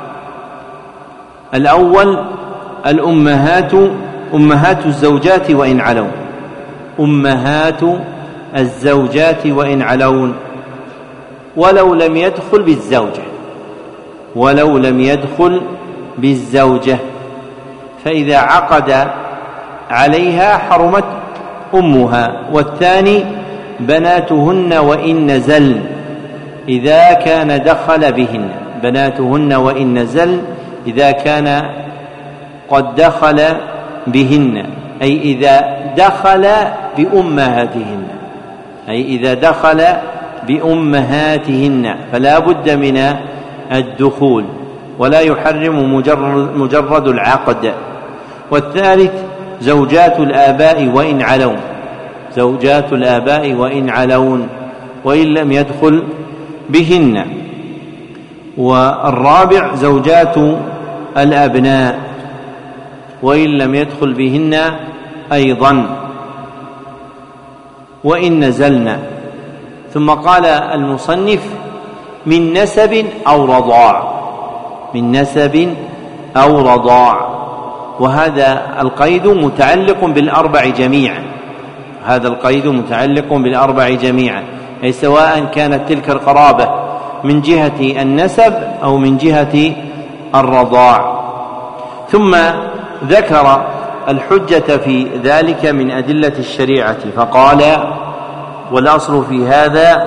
الأول الأمهات، أمهات الزوجات وإن علون، أمهات الزوجات وإن علون، ولو لم يدخل بالزوجة، ولو لم يدخل بالزوجة، فإذا عقد عليها حرمت أمها. والثاني بناتهن وإن نزل إذا كان دخل بهن، بناتهن وإن نزل إذا كان قد دخل بهن، أي إذا دخل بأمهاتهن، أي إذا دخل بأمهاتهن، فلا بد من الدخول ولا يحرم مجرد العقد. والثالث زوجات الآباء وإن علون، زوجات الآباء وإن علون وإن لم يدخل بهن. والرابع زوجات الأبناء وإن لم يدخل بهن أيضا وإن نزلنا. ثم قال المصنف: من نسب أو رضاع، من نسب أو رضاع. وهذا القيد متعلق بالأربع جميعا، هذا القيد متعلق بالأربع جميعا، أي سواء كانت تلك القرابة من جهة النسب أو من جهة الرضاع. ثم ذكر الحجة في ذلك من أدلة الشريعة فقال: والأصل في هذا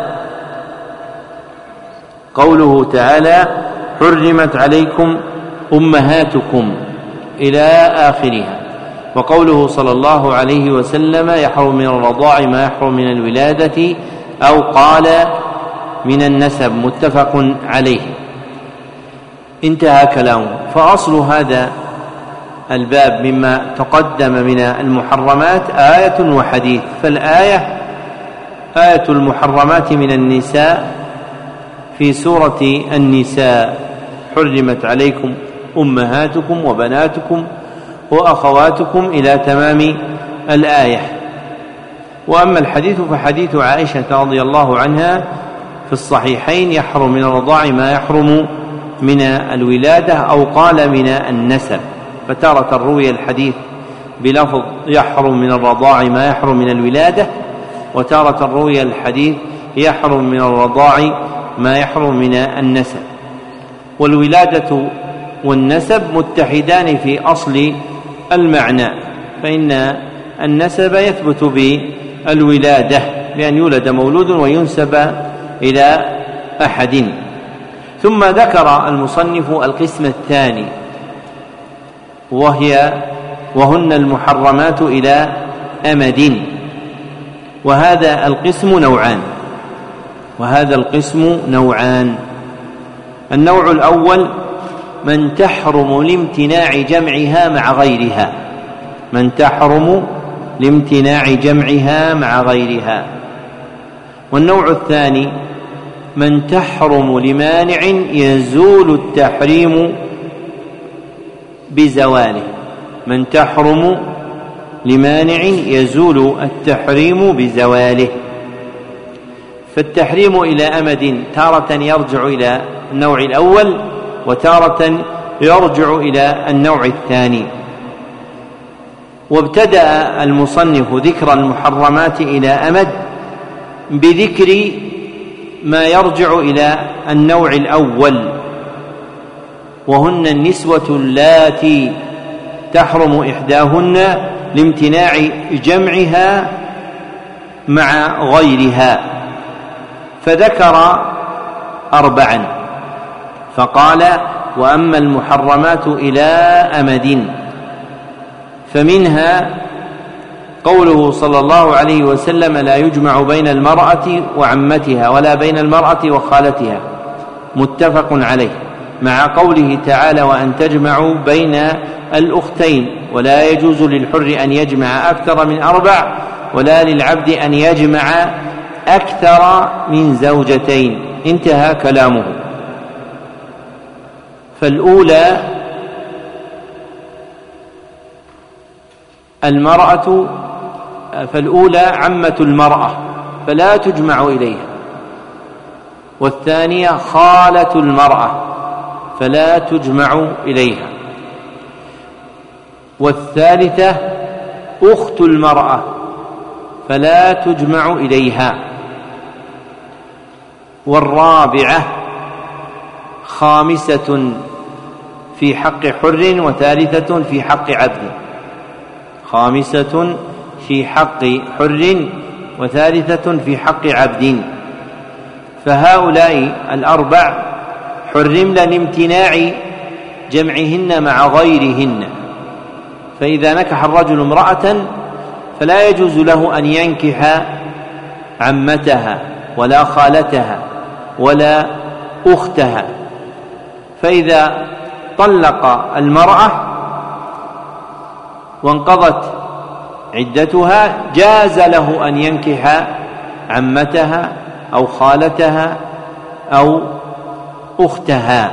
قوله تعالى: حرمت عليكم أمهاتكم إلى آخرها، وقوله صلى الله عليه وسلم: يحرم من الرضاع ما يحرم من الولادة، أو قال من النسب، متفق عليه. انتهى كلامه. فأصل هذا الباب مما تقدم من المحرمات آية وحديث. فالآية آية المحرمات من النساء في سورة النساء: حرمت عليكم أمهاتكم وبناتكم وأخواتكم إلى تمام الآية. وأما الحديث فحديث عائشة رضي الله عنها في الصحيحين: يحرم من الرضاع ما يحرم من الولادة، أو قال من النسب. فتارة روي الحديث بلفظ يحرم من الرضاع ما يحرم من الولادة، وتارة روي الحديث يحرم من الرضاع ما يحرم من النسب. والولادة والنسب متحدان في أصل المعنى، فإن النسب يثبت بالولادة بأن يولد مولود وينسب إلى أحد. ثم ذكر المصنف القسم الثاني، وهن المحرمات إلى أمد. وهذا القسم نوعان. النوع الأول: من تحرم لامتناع جمعها مع غيرها، والنوع الثاني: من تحرم لمانع يزول التحريم بزواله. فالتحريم إلى أمد تارة يرجع إلى النوع الأول، وتارة يرجع إلى النوع الثاني. وابتدأ المصنف ذكر المحرمات إلى أمد بذكر ما يرجع إلى النوع الأول، وهن النسوة اللاتي تحرم إحداهن لامتناع جمعها مع غيرها، فذكر 4 فقال: وأما المحرمات إلى أمد فمنها قوله صلى الله عليه وسلم: لا يجمع بين المرأة وعمتها ولا بين المرأة وخالتها، متفق عليه، مع قوله تعالى: وأن تجمعوا بين الأختين، ولا يجوز للحر أن يجمع أكثر من 4، ولا للعبد أن يجمع أكثر من زوجتين. انتهى كلامه. فالأولى عمة المرأة فلا تجمع إليها، والثانية خالة المرأة فلا تجمع إليها، والثالثة أخت المرأة فلا تجمع إليها، والرابعة خامسة في حق حر وثالثة في حق عبد، خامسة في حق حر وثالثة في حق عبد. فهؤلاء 4 حرمن لامتناع جمعهن مع غيرهن. فإذا نكح الرجل امرأة فلا يجوز له أن ينكح عمتها ولا خالتها ولا أختها، فإذا طلق المرأة وانقضت عدتها جاز له أن ينكح عمتها أو خالتها أو أختها.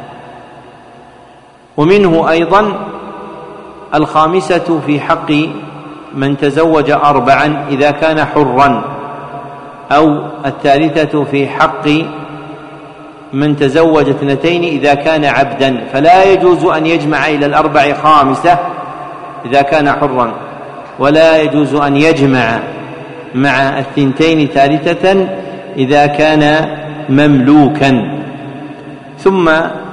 ومنه أيضا الخامسة في حق من تزوج 4 إذا كان حرا، أو الثالثة في حق من تزوج 2 إذا كان عبدا، فلا يجوز أن يجمع إلى 4 خامسة إذا كان حرا، ولا يجوز أن يجمع مع الثنتين ثالثة إذا كان مملوكا. ثم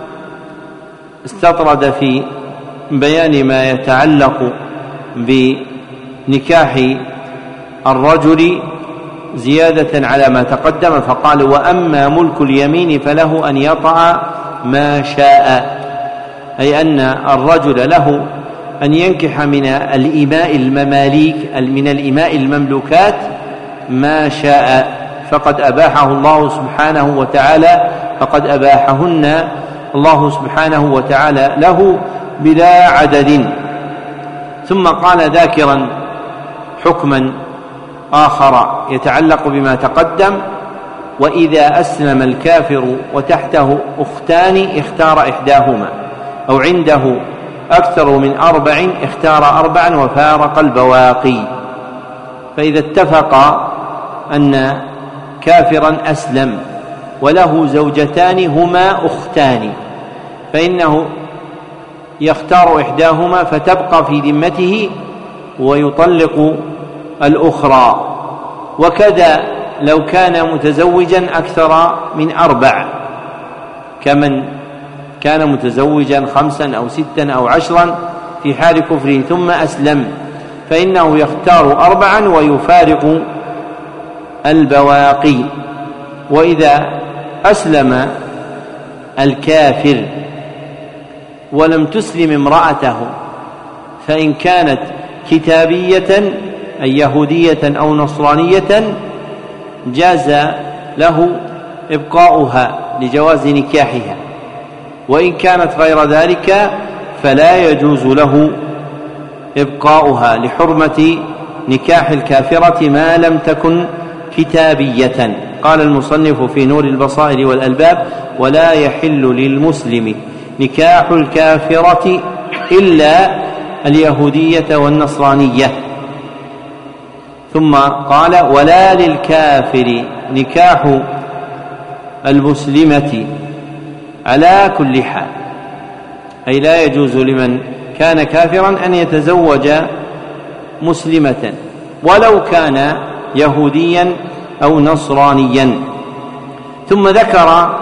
استطرد في بيان ما يتعلق بنكاح الرجل زيادة على ما تقدم، فقال: وأما ملك اليمين فله أن يطع ما شاء، أي أن الرجل له أن ينكح من الإماء المماليك، من الإماء المملوكات، ما شاء، فقد أباحه الله سبحانه وتعالى، فقد أباحهن الله سبحانه وتعالى له بلا عدد. ثم قال ذاكرا حكما آخر يتعلق بما تقدم: وإذا أسلم الكافر وتحته أختان اختار إحداهما، أو عنده أكثر من 4 اختار 4 وفارق البواقي. فإذا اتفق أن كافرا أسلم وله زوجتان هما أختان، فإنه يختار إحداهما فتبقى في ذمته ويطلق الأخرى. وكذا لو كان متزوجا أكثر من 4، كمن كان متزوجا 5 أو 6 أو 10 في حال كفره ثم أسلم، فإنه يختار 4 ويفارق البواقي. وإذا أسلم الكافر ولم تسلم امرأته، فإن كانت كتابية أي يهودية أو نصرانية جاز له إبقاؤها لجواز نكاحها، وإن كانت غير ذلك فلا يجوز له إبقاؤها لحرمة نكاح الكافرة ما لم تكن كتابية. قال المصنف في نور البصائر والألباب: ولا يحل للمسلم نكاح الكافرة إلا اليهودية والنصرانية. ثم قال: ولا للكافر نكاح المسلمة على كل حال، أي لا يجوز لمن كان كافرا أن يتزوج مسلمة ولو كان يهوديا أو نصرانيا. ثم ذكر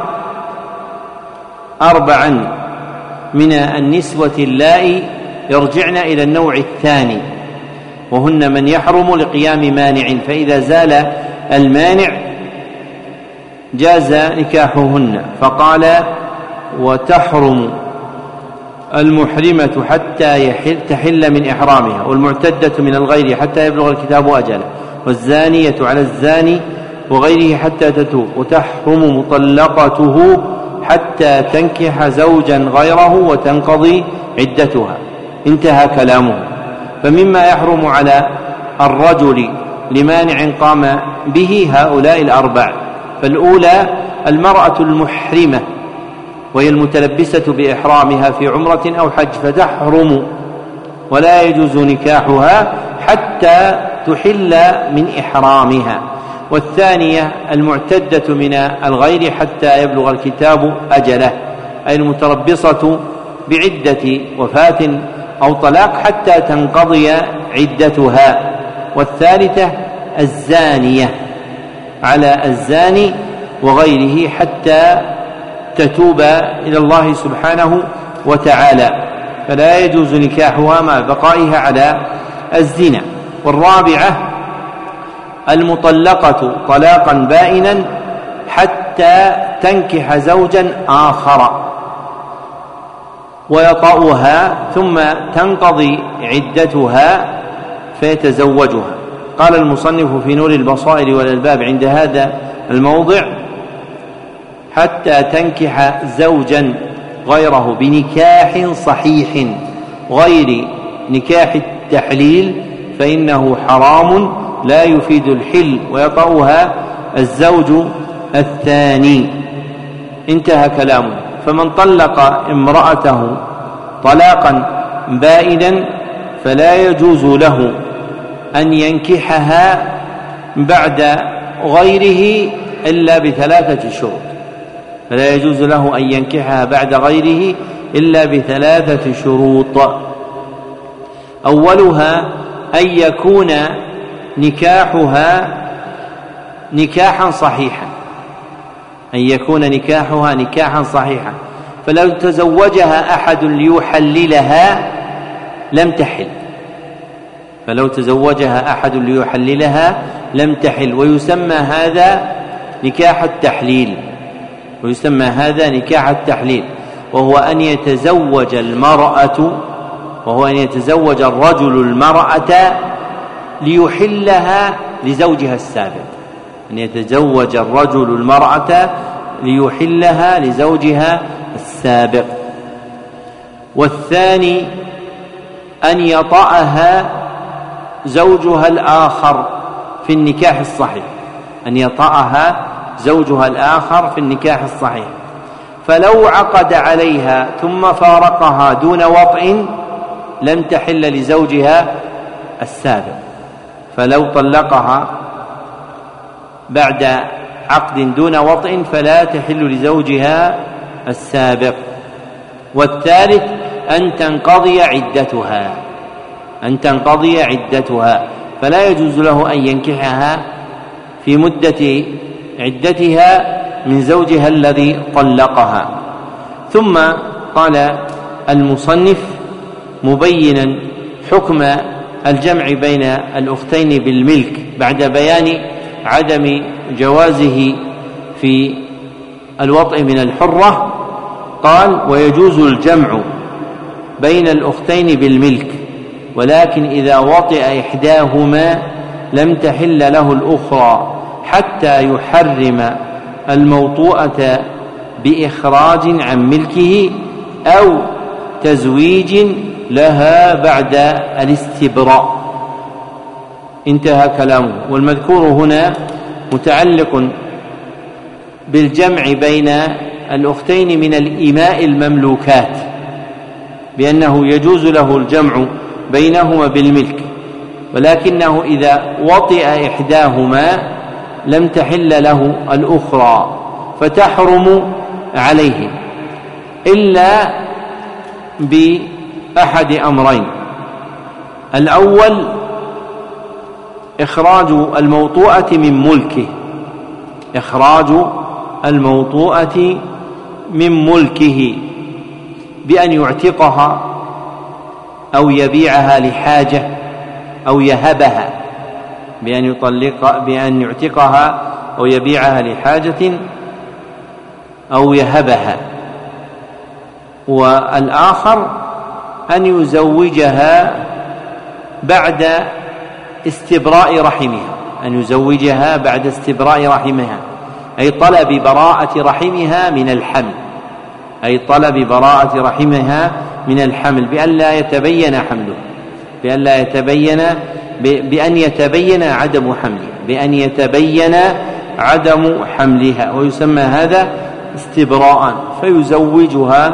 4 من النسوة اللائي يرجعن إلى النوع الثاني، وهن من يحرم لقيام مانع، فإذا زال المانع جاز نكاحهن. فقال: وتحرم المحرمة حتى تحل من إحرامها، والمعتدة من الغير حتى يبلغ الكتاب أجله، والزانية على الزاني وغيره حتى تتوب، وتحرم مطلقته حتى تنكح زوجا غيره وتنقضي عدتها. انتهى كلامه. فمما يحرم على الرجل لمانع قام به هؤلاء 4. فالأولى المرأة المحرمة، وهي المتلبسة بإحرامها في عمرة أو حج، فتحرم ولا يجوز نكاحها حتى تحل من إحرامها. والثانية المعتدة من الغير حتى يبلغ الكتاب أجله، أي المتربصة بعدة وفاة أو طلاق حتى تنقضي عدتها. والثالثة الزانية على الزاني وغيره حتى تتوب إلى الله سبحانه وتعالى، فلا يجوز نكاحها مع بقائها على الزنا. والرابعة المطلقة طلاقا بائنا حتى تنكح زوجا آخر ويطأها ثم تنقضي عدتها فيتزوجها. قال المصنف في نور البصائر والألباب عند هذا الموضع: حتى تنكح زوجا غيره بنكاح صحيح غير نكاح التحليل، فإنه حرام لا يفيد الحل، ويطأها الزوج الثاني. انتهى كلامه. فمن طلق امرأته طلاقا بائنا فلا يجوز له أن ينكحها بعد غيره إلا ب3 شروط. فلا يجوز له أن ينكحها بعد غيره إلا ب3 شروط. أولها أن يكون نكاحها نكاحا صحيحا، أن يكون نكاحها نكاحا صحيحا، فلو تزوجها أحد ليحللها لم تحل، فلو تزوجها أحد ليحللها لم تحل، ويسمى هذا نكاح التحليل، ويسمى هذا نكاح التحليل، وهو أن يتزوج الرجل المرأة ليحلها لزوجها السابق، أن يتزوج الرجل المرأة ليحلها لزوجها السابق. والثاني أن يطأها زوجها الآخر في النكاح الصحيح، أن يطأها زوجها الآخر في النكاح الصحيح، فلو عقد عليها ثم فارقها دون وطئ لم تحل لزوجها السابق، فلو طلقها بعد عقد دون وطئ فلا تحل لزوجها السابق. والثالث أن تنقضي عدتها، فلا يجوز له أن ينكحها في مدة عدتها من زوجها الذي طلقها. ثم قال المصنف مبينا حكم الجمع بين الأختين بالملك بعد بيان عدم جوازه في الوطء من الحرة، قال: ويجوز الجمع بين الأختين بالملك، ولكن إذا وطئ إحداهما لم تحل له الأخرى حتى يحرم الموطوءة بإخراج عن ملكه أو تزويج لها بعد الاستبراء. انتهى كلامه. والمذكور هنا متعلق بالجمع بين الأختين من الإماء المملوكات، بأنه يجوز له الجمع بينهما بالملك، ولكنه إذا وطئ إحداهما لم تحل له الأخرى فتحرم عليه إلا بأحد أمرين: الأول إخراج الموطوءة من ملكه، إخراج الموطوءة من ملكه بأن يعتقها أو يبيعها لحاجة أو يهبها، بأن يعتقها أو يبيعها لحاجة أو يهبها. والآخر أن يزوجها بعد استبراء رحمها، أن يزوجها بعد استبراء رحمها، أي طلب براءة رحمها من الحمل، أي طلب براءة رحمها من الحمل بأن لا يتبين حمله، بأن يتبين عدم حملها، بأن يتبين عدم حملها، ويسمى هذا استبراء، فيزوجها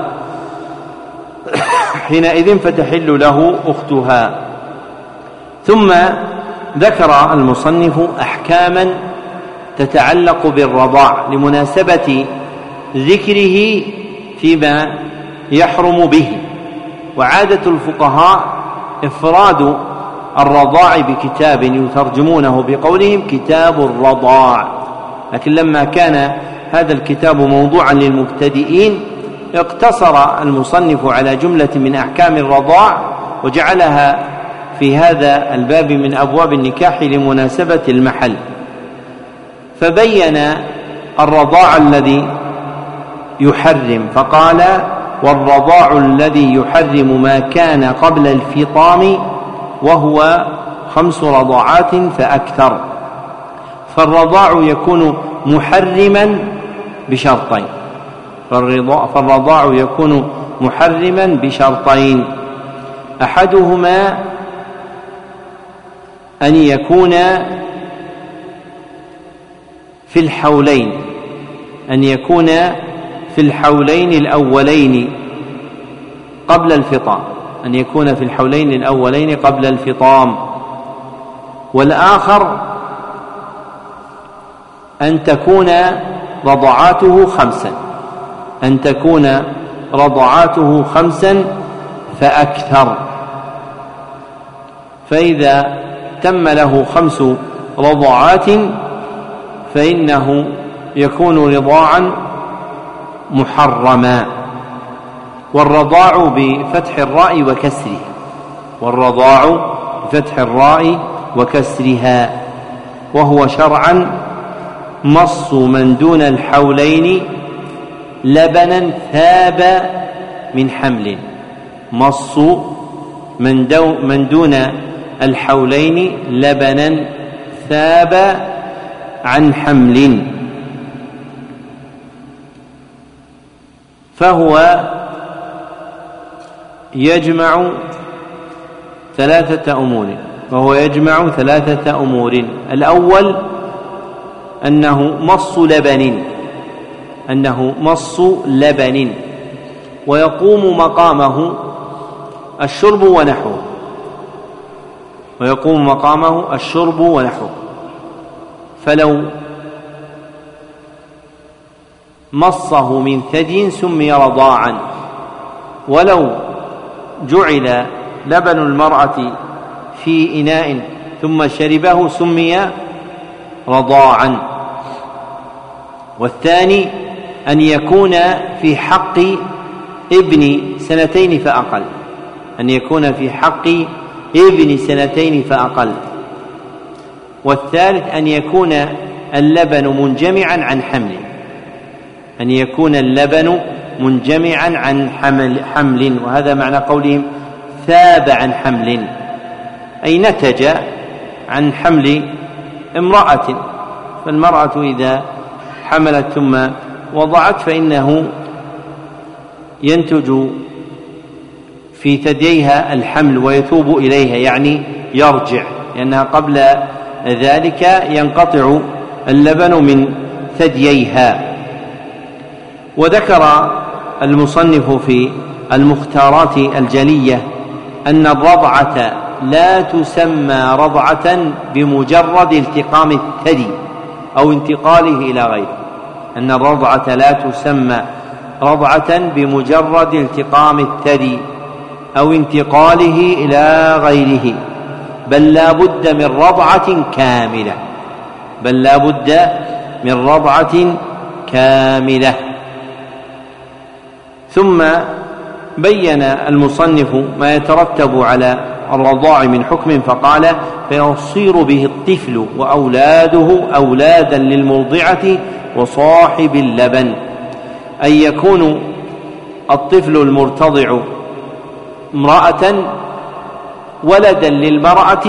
حينئذ فتحل له أختها. ثم ذكر المصنف أحكاما تتعلق بالرضاع لمناسبة ذكره فيما يحرم به. وعادة الفقهاء إفراد الرضاع بكتاب يترجمونه بقولهم كتاب الرضاع، لكن لما كان هذا الكتاب موضوعا للمبتدئين اقتصر المصنف على جملة من أحكام الرضاع وجعلها في هذا الباب من أبواب النكاح لمناسبة المحل، فبين الرضاع الذي يحرم فقال: والرضاع الذي يحرم ما كان قبل الفطام وهو 5 رضاعات فأكثر. فالرضاع يكون محرما بشرطين، فالرضاع يكون محرما بشرطين: أحدهما أن يكون في الحولين، أن يكون في الحولين الأولين قبل الفطام، أن يكون في الحولين الأولين قبل الفطام. والآخر أن تكون رضعاته 5، أن تكون رضعاته 5 فأكثر. فإذا تم له 5 رضاعات فإنه يكون رضاعا محرما. والرضاع بفتح الراء وكسرها، والرضاع بفتح الراء وكسرها، وهو شرعا مص من دون الحولين لبنا ثاب من حمل، مص من دون الحولين لبنا ثاب عن حمل، فهو يجمع 3 أمور. الأول أنه مص لبن، ويقوم مقامه الشرب ونحوه، فلو مصه من ثدي سمي رضاعا، ولو جعل لبن المرأة في إناء ثم شربه سمي رضاعا. والثاني أن يكون في حق ابن 2 فأقل، والثالث أن يكون اللبن منجمعا عن حمل، وهذا معنى قولهم ثاب عن حمل، أي نتج عن حمل امرأة. فالمرأة إذا حملت ثم وضعت فإنه ينتج في ثدييها الحمل ويتوب إليها، يعني يرجع، لأنها قبل ذلك ينقطع اللبن من ثدييها. وذكر المصنف في المختارات الجلية أن الرضعة لا تسمى رضعة بمجرد التقام الثدي أو انتقاله إلى غيره، أن الرضعة لا تسمى رضعة بمجرد التقام الثدي أو انتقاله إلى غيره، بل لا بد من رضعة كاملة. ثم بين المصنف ما يترتب على الرضاع من حكم فقال: فيصير به الطفل وأولاده أولادا للمرضعة وصاحب اللبن، أن يكون الطفل المرتضع امرأة ولدا للمرأة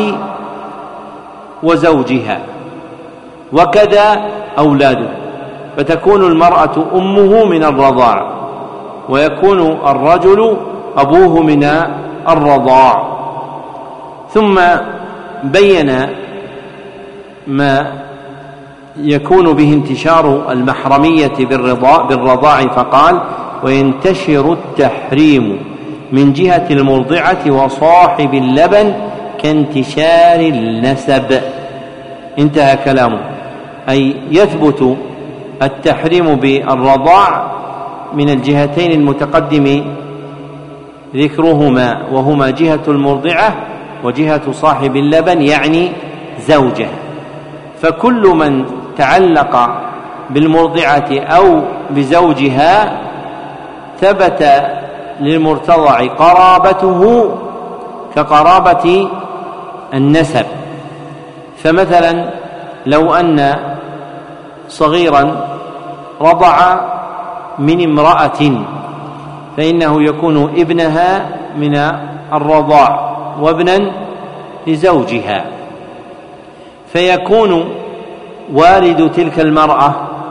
وزوجها، وكذا أولاده، فتكون المرأة أمه من الرضاع، ويكون الرجل أبوه من الرضاع. ثم بين ما يكون به انتشار المحرمية بالرضاع فقال: وينتشر التحريم من جهة المرضعة وصاحب اللبن كانتشار النسب. انتهى كلامه، أي يثبت التحريم بالرضاع من الجهتين المتقدم ذكرهما، وهما جهة المرضعة وجهة صاحب اللبن، يعني زوجه. فكل من تعلق بالمرضعة أو بزوجها ثبت للمرتضع قرابته كقرابة النسب. فمثلا لو أن صغيرا رضع من امرأة فإنه يكون ابنها من الرضاع وابنا لزوجها، فيكون والد تلك المرأة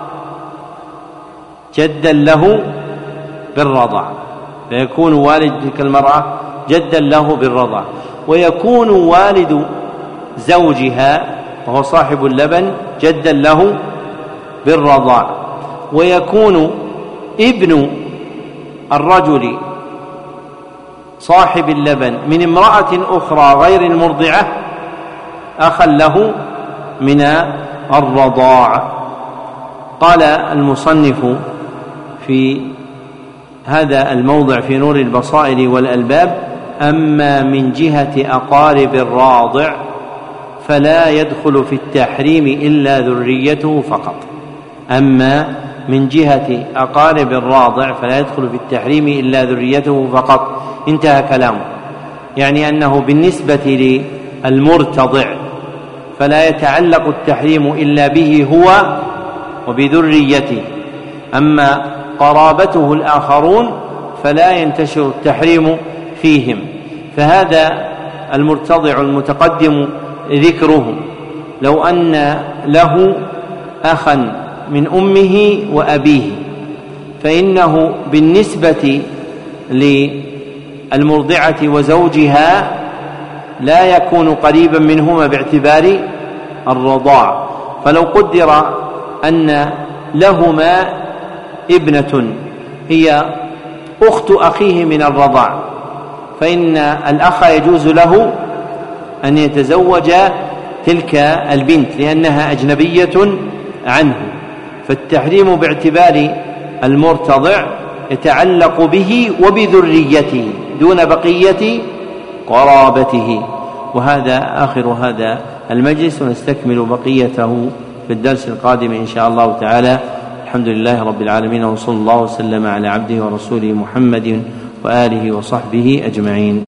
جدا له بالرضاع، ويكون والد زوجها وهو صاحب اللبن جدا له بالرضاع، ويكون ابن الرجل صاحب اللبن من امرأة أخرى غير المرضعة أخا له من الرضاع. قال المصنف في هذا الموضع في نور البصائر والألباب: أما من جهة أقارب الراضع فلا يدخل في التحريم إلا ذريته فقط. أما من جهة أقارب الراضع فلا يدخل في التحريم إلا ذريته فقط. انتهى كلامه، يعني أنه بالنسبة للمرتضع فلا يتعلق التحريم إلا به هو وبذريته، أما قرابته الآخرون فلا ينتشر التحريم فيهم. فهذا المرتضع المتقدم ذكره لو أن له أخا من أمه وأبيه فإنه بالنسبة للمرضعة وزوجها لا يكون قريبا منهما باعتبار الرضاع. فلو قدر أن لهما ابنة هي أخت أخيه من الرضاع فإن الأخ يجوز له أن يتزوج تلك البنت لأنها أجنبية عنه، فالتحريم باعتبار المرتضع يتعلق به وبذريته دون بقية قرابته. وهذا آخر هذا المجلس، ونستكمل بقيته في الدرس القادم إن شاء الله تعالى. الحمد لله رب العالمين، وصلى الله وسلم على عبده ورسوله محمد وآله وصحبه أجمعين.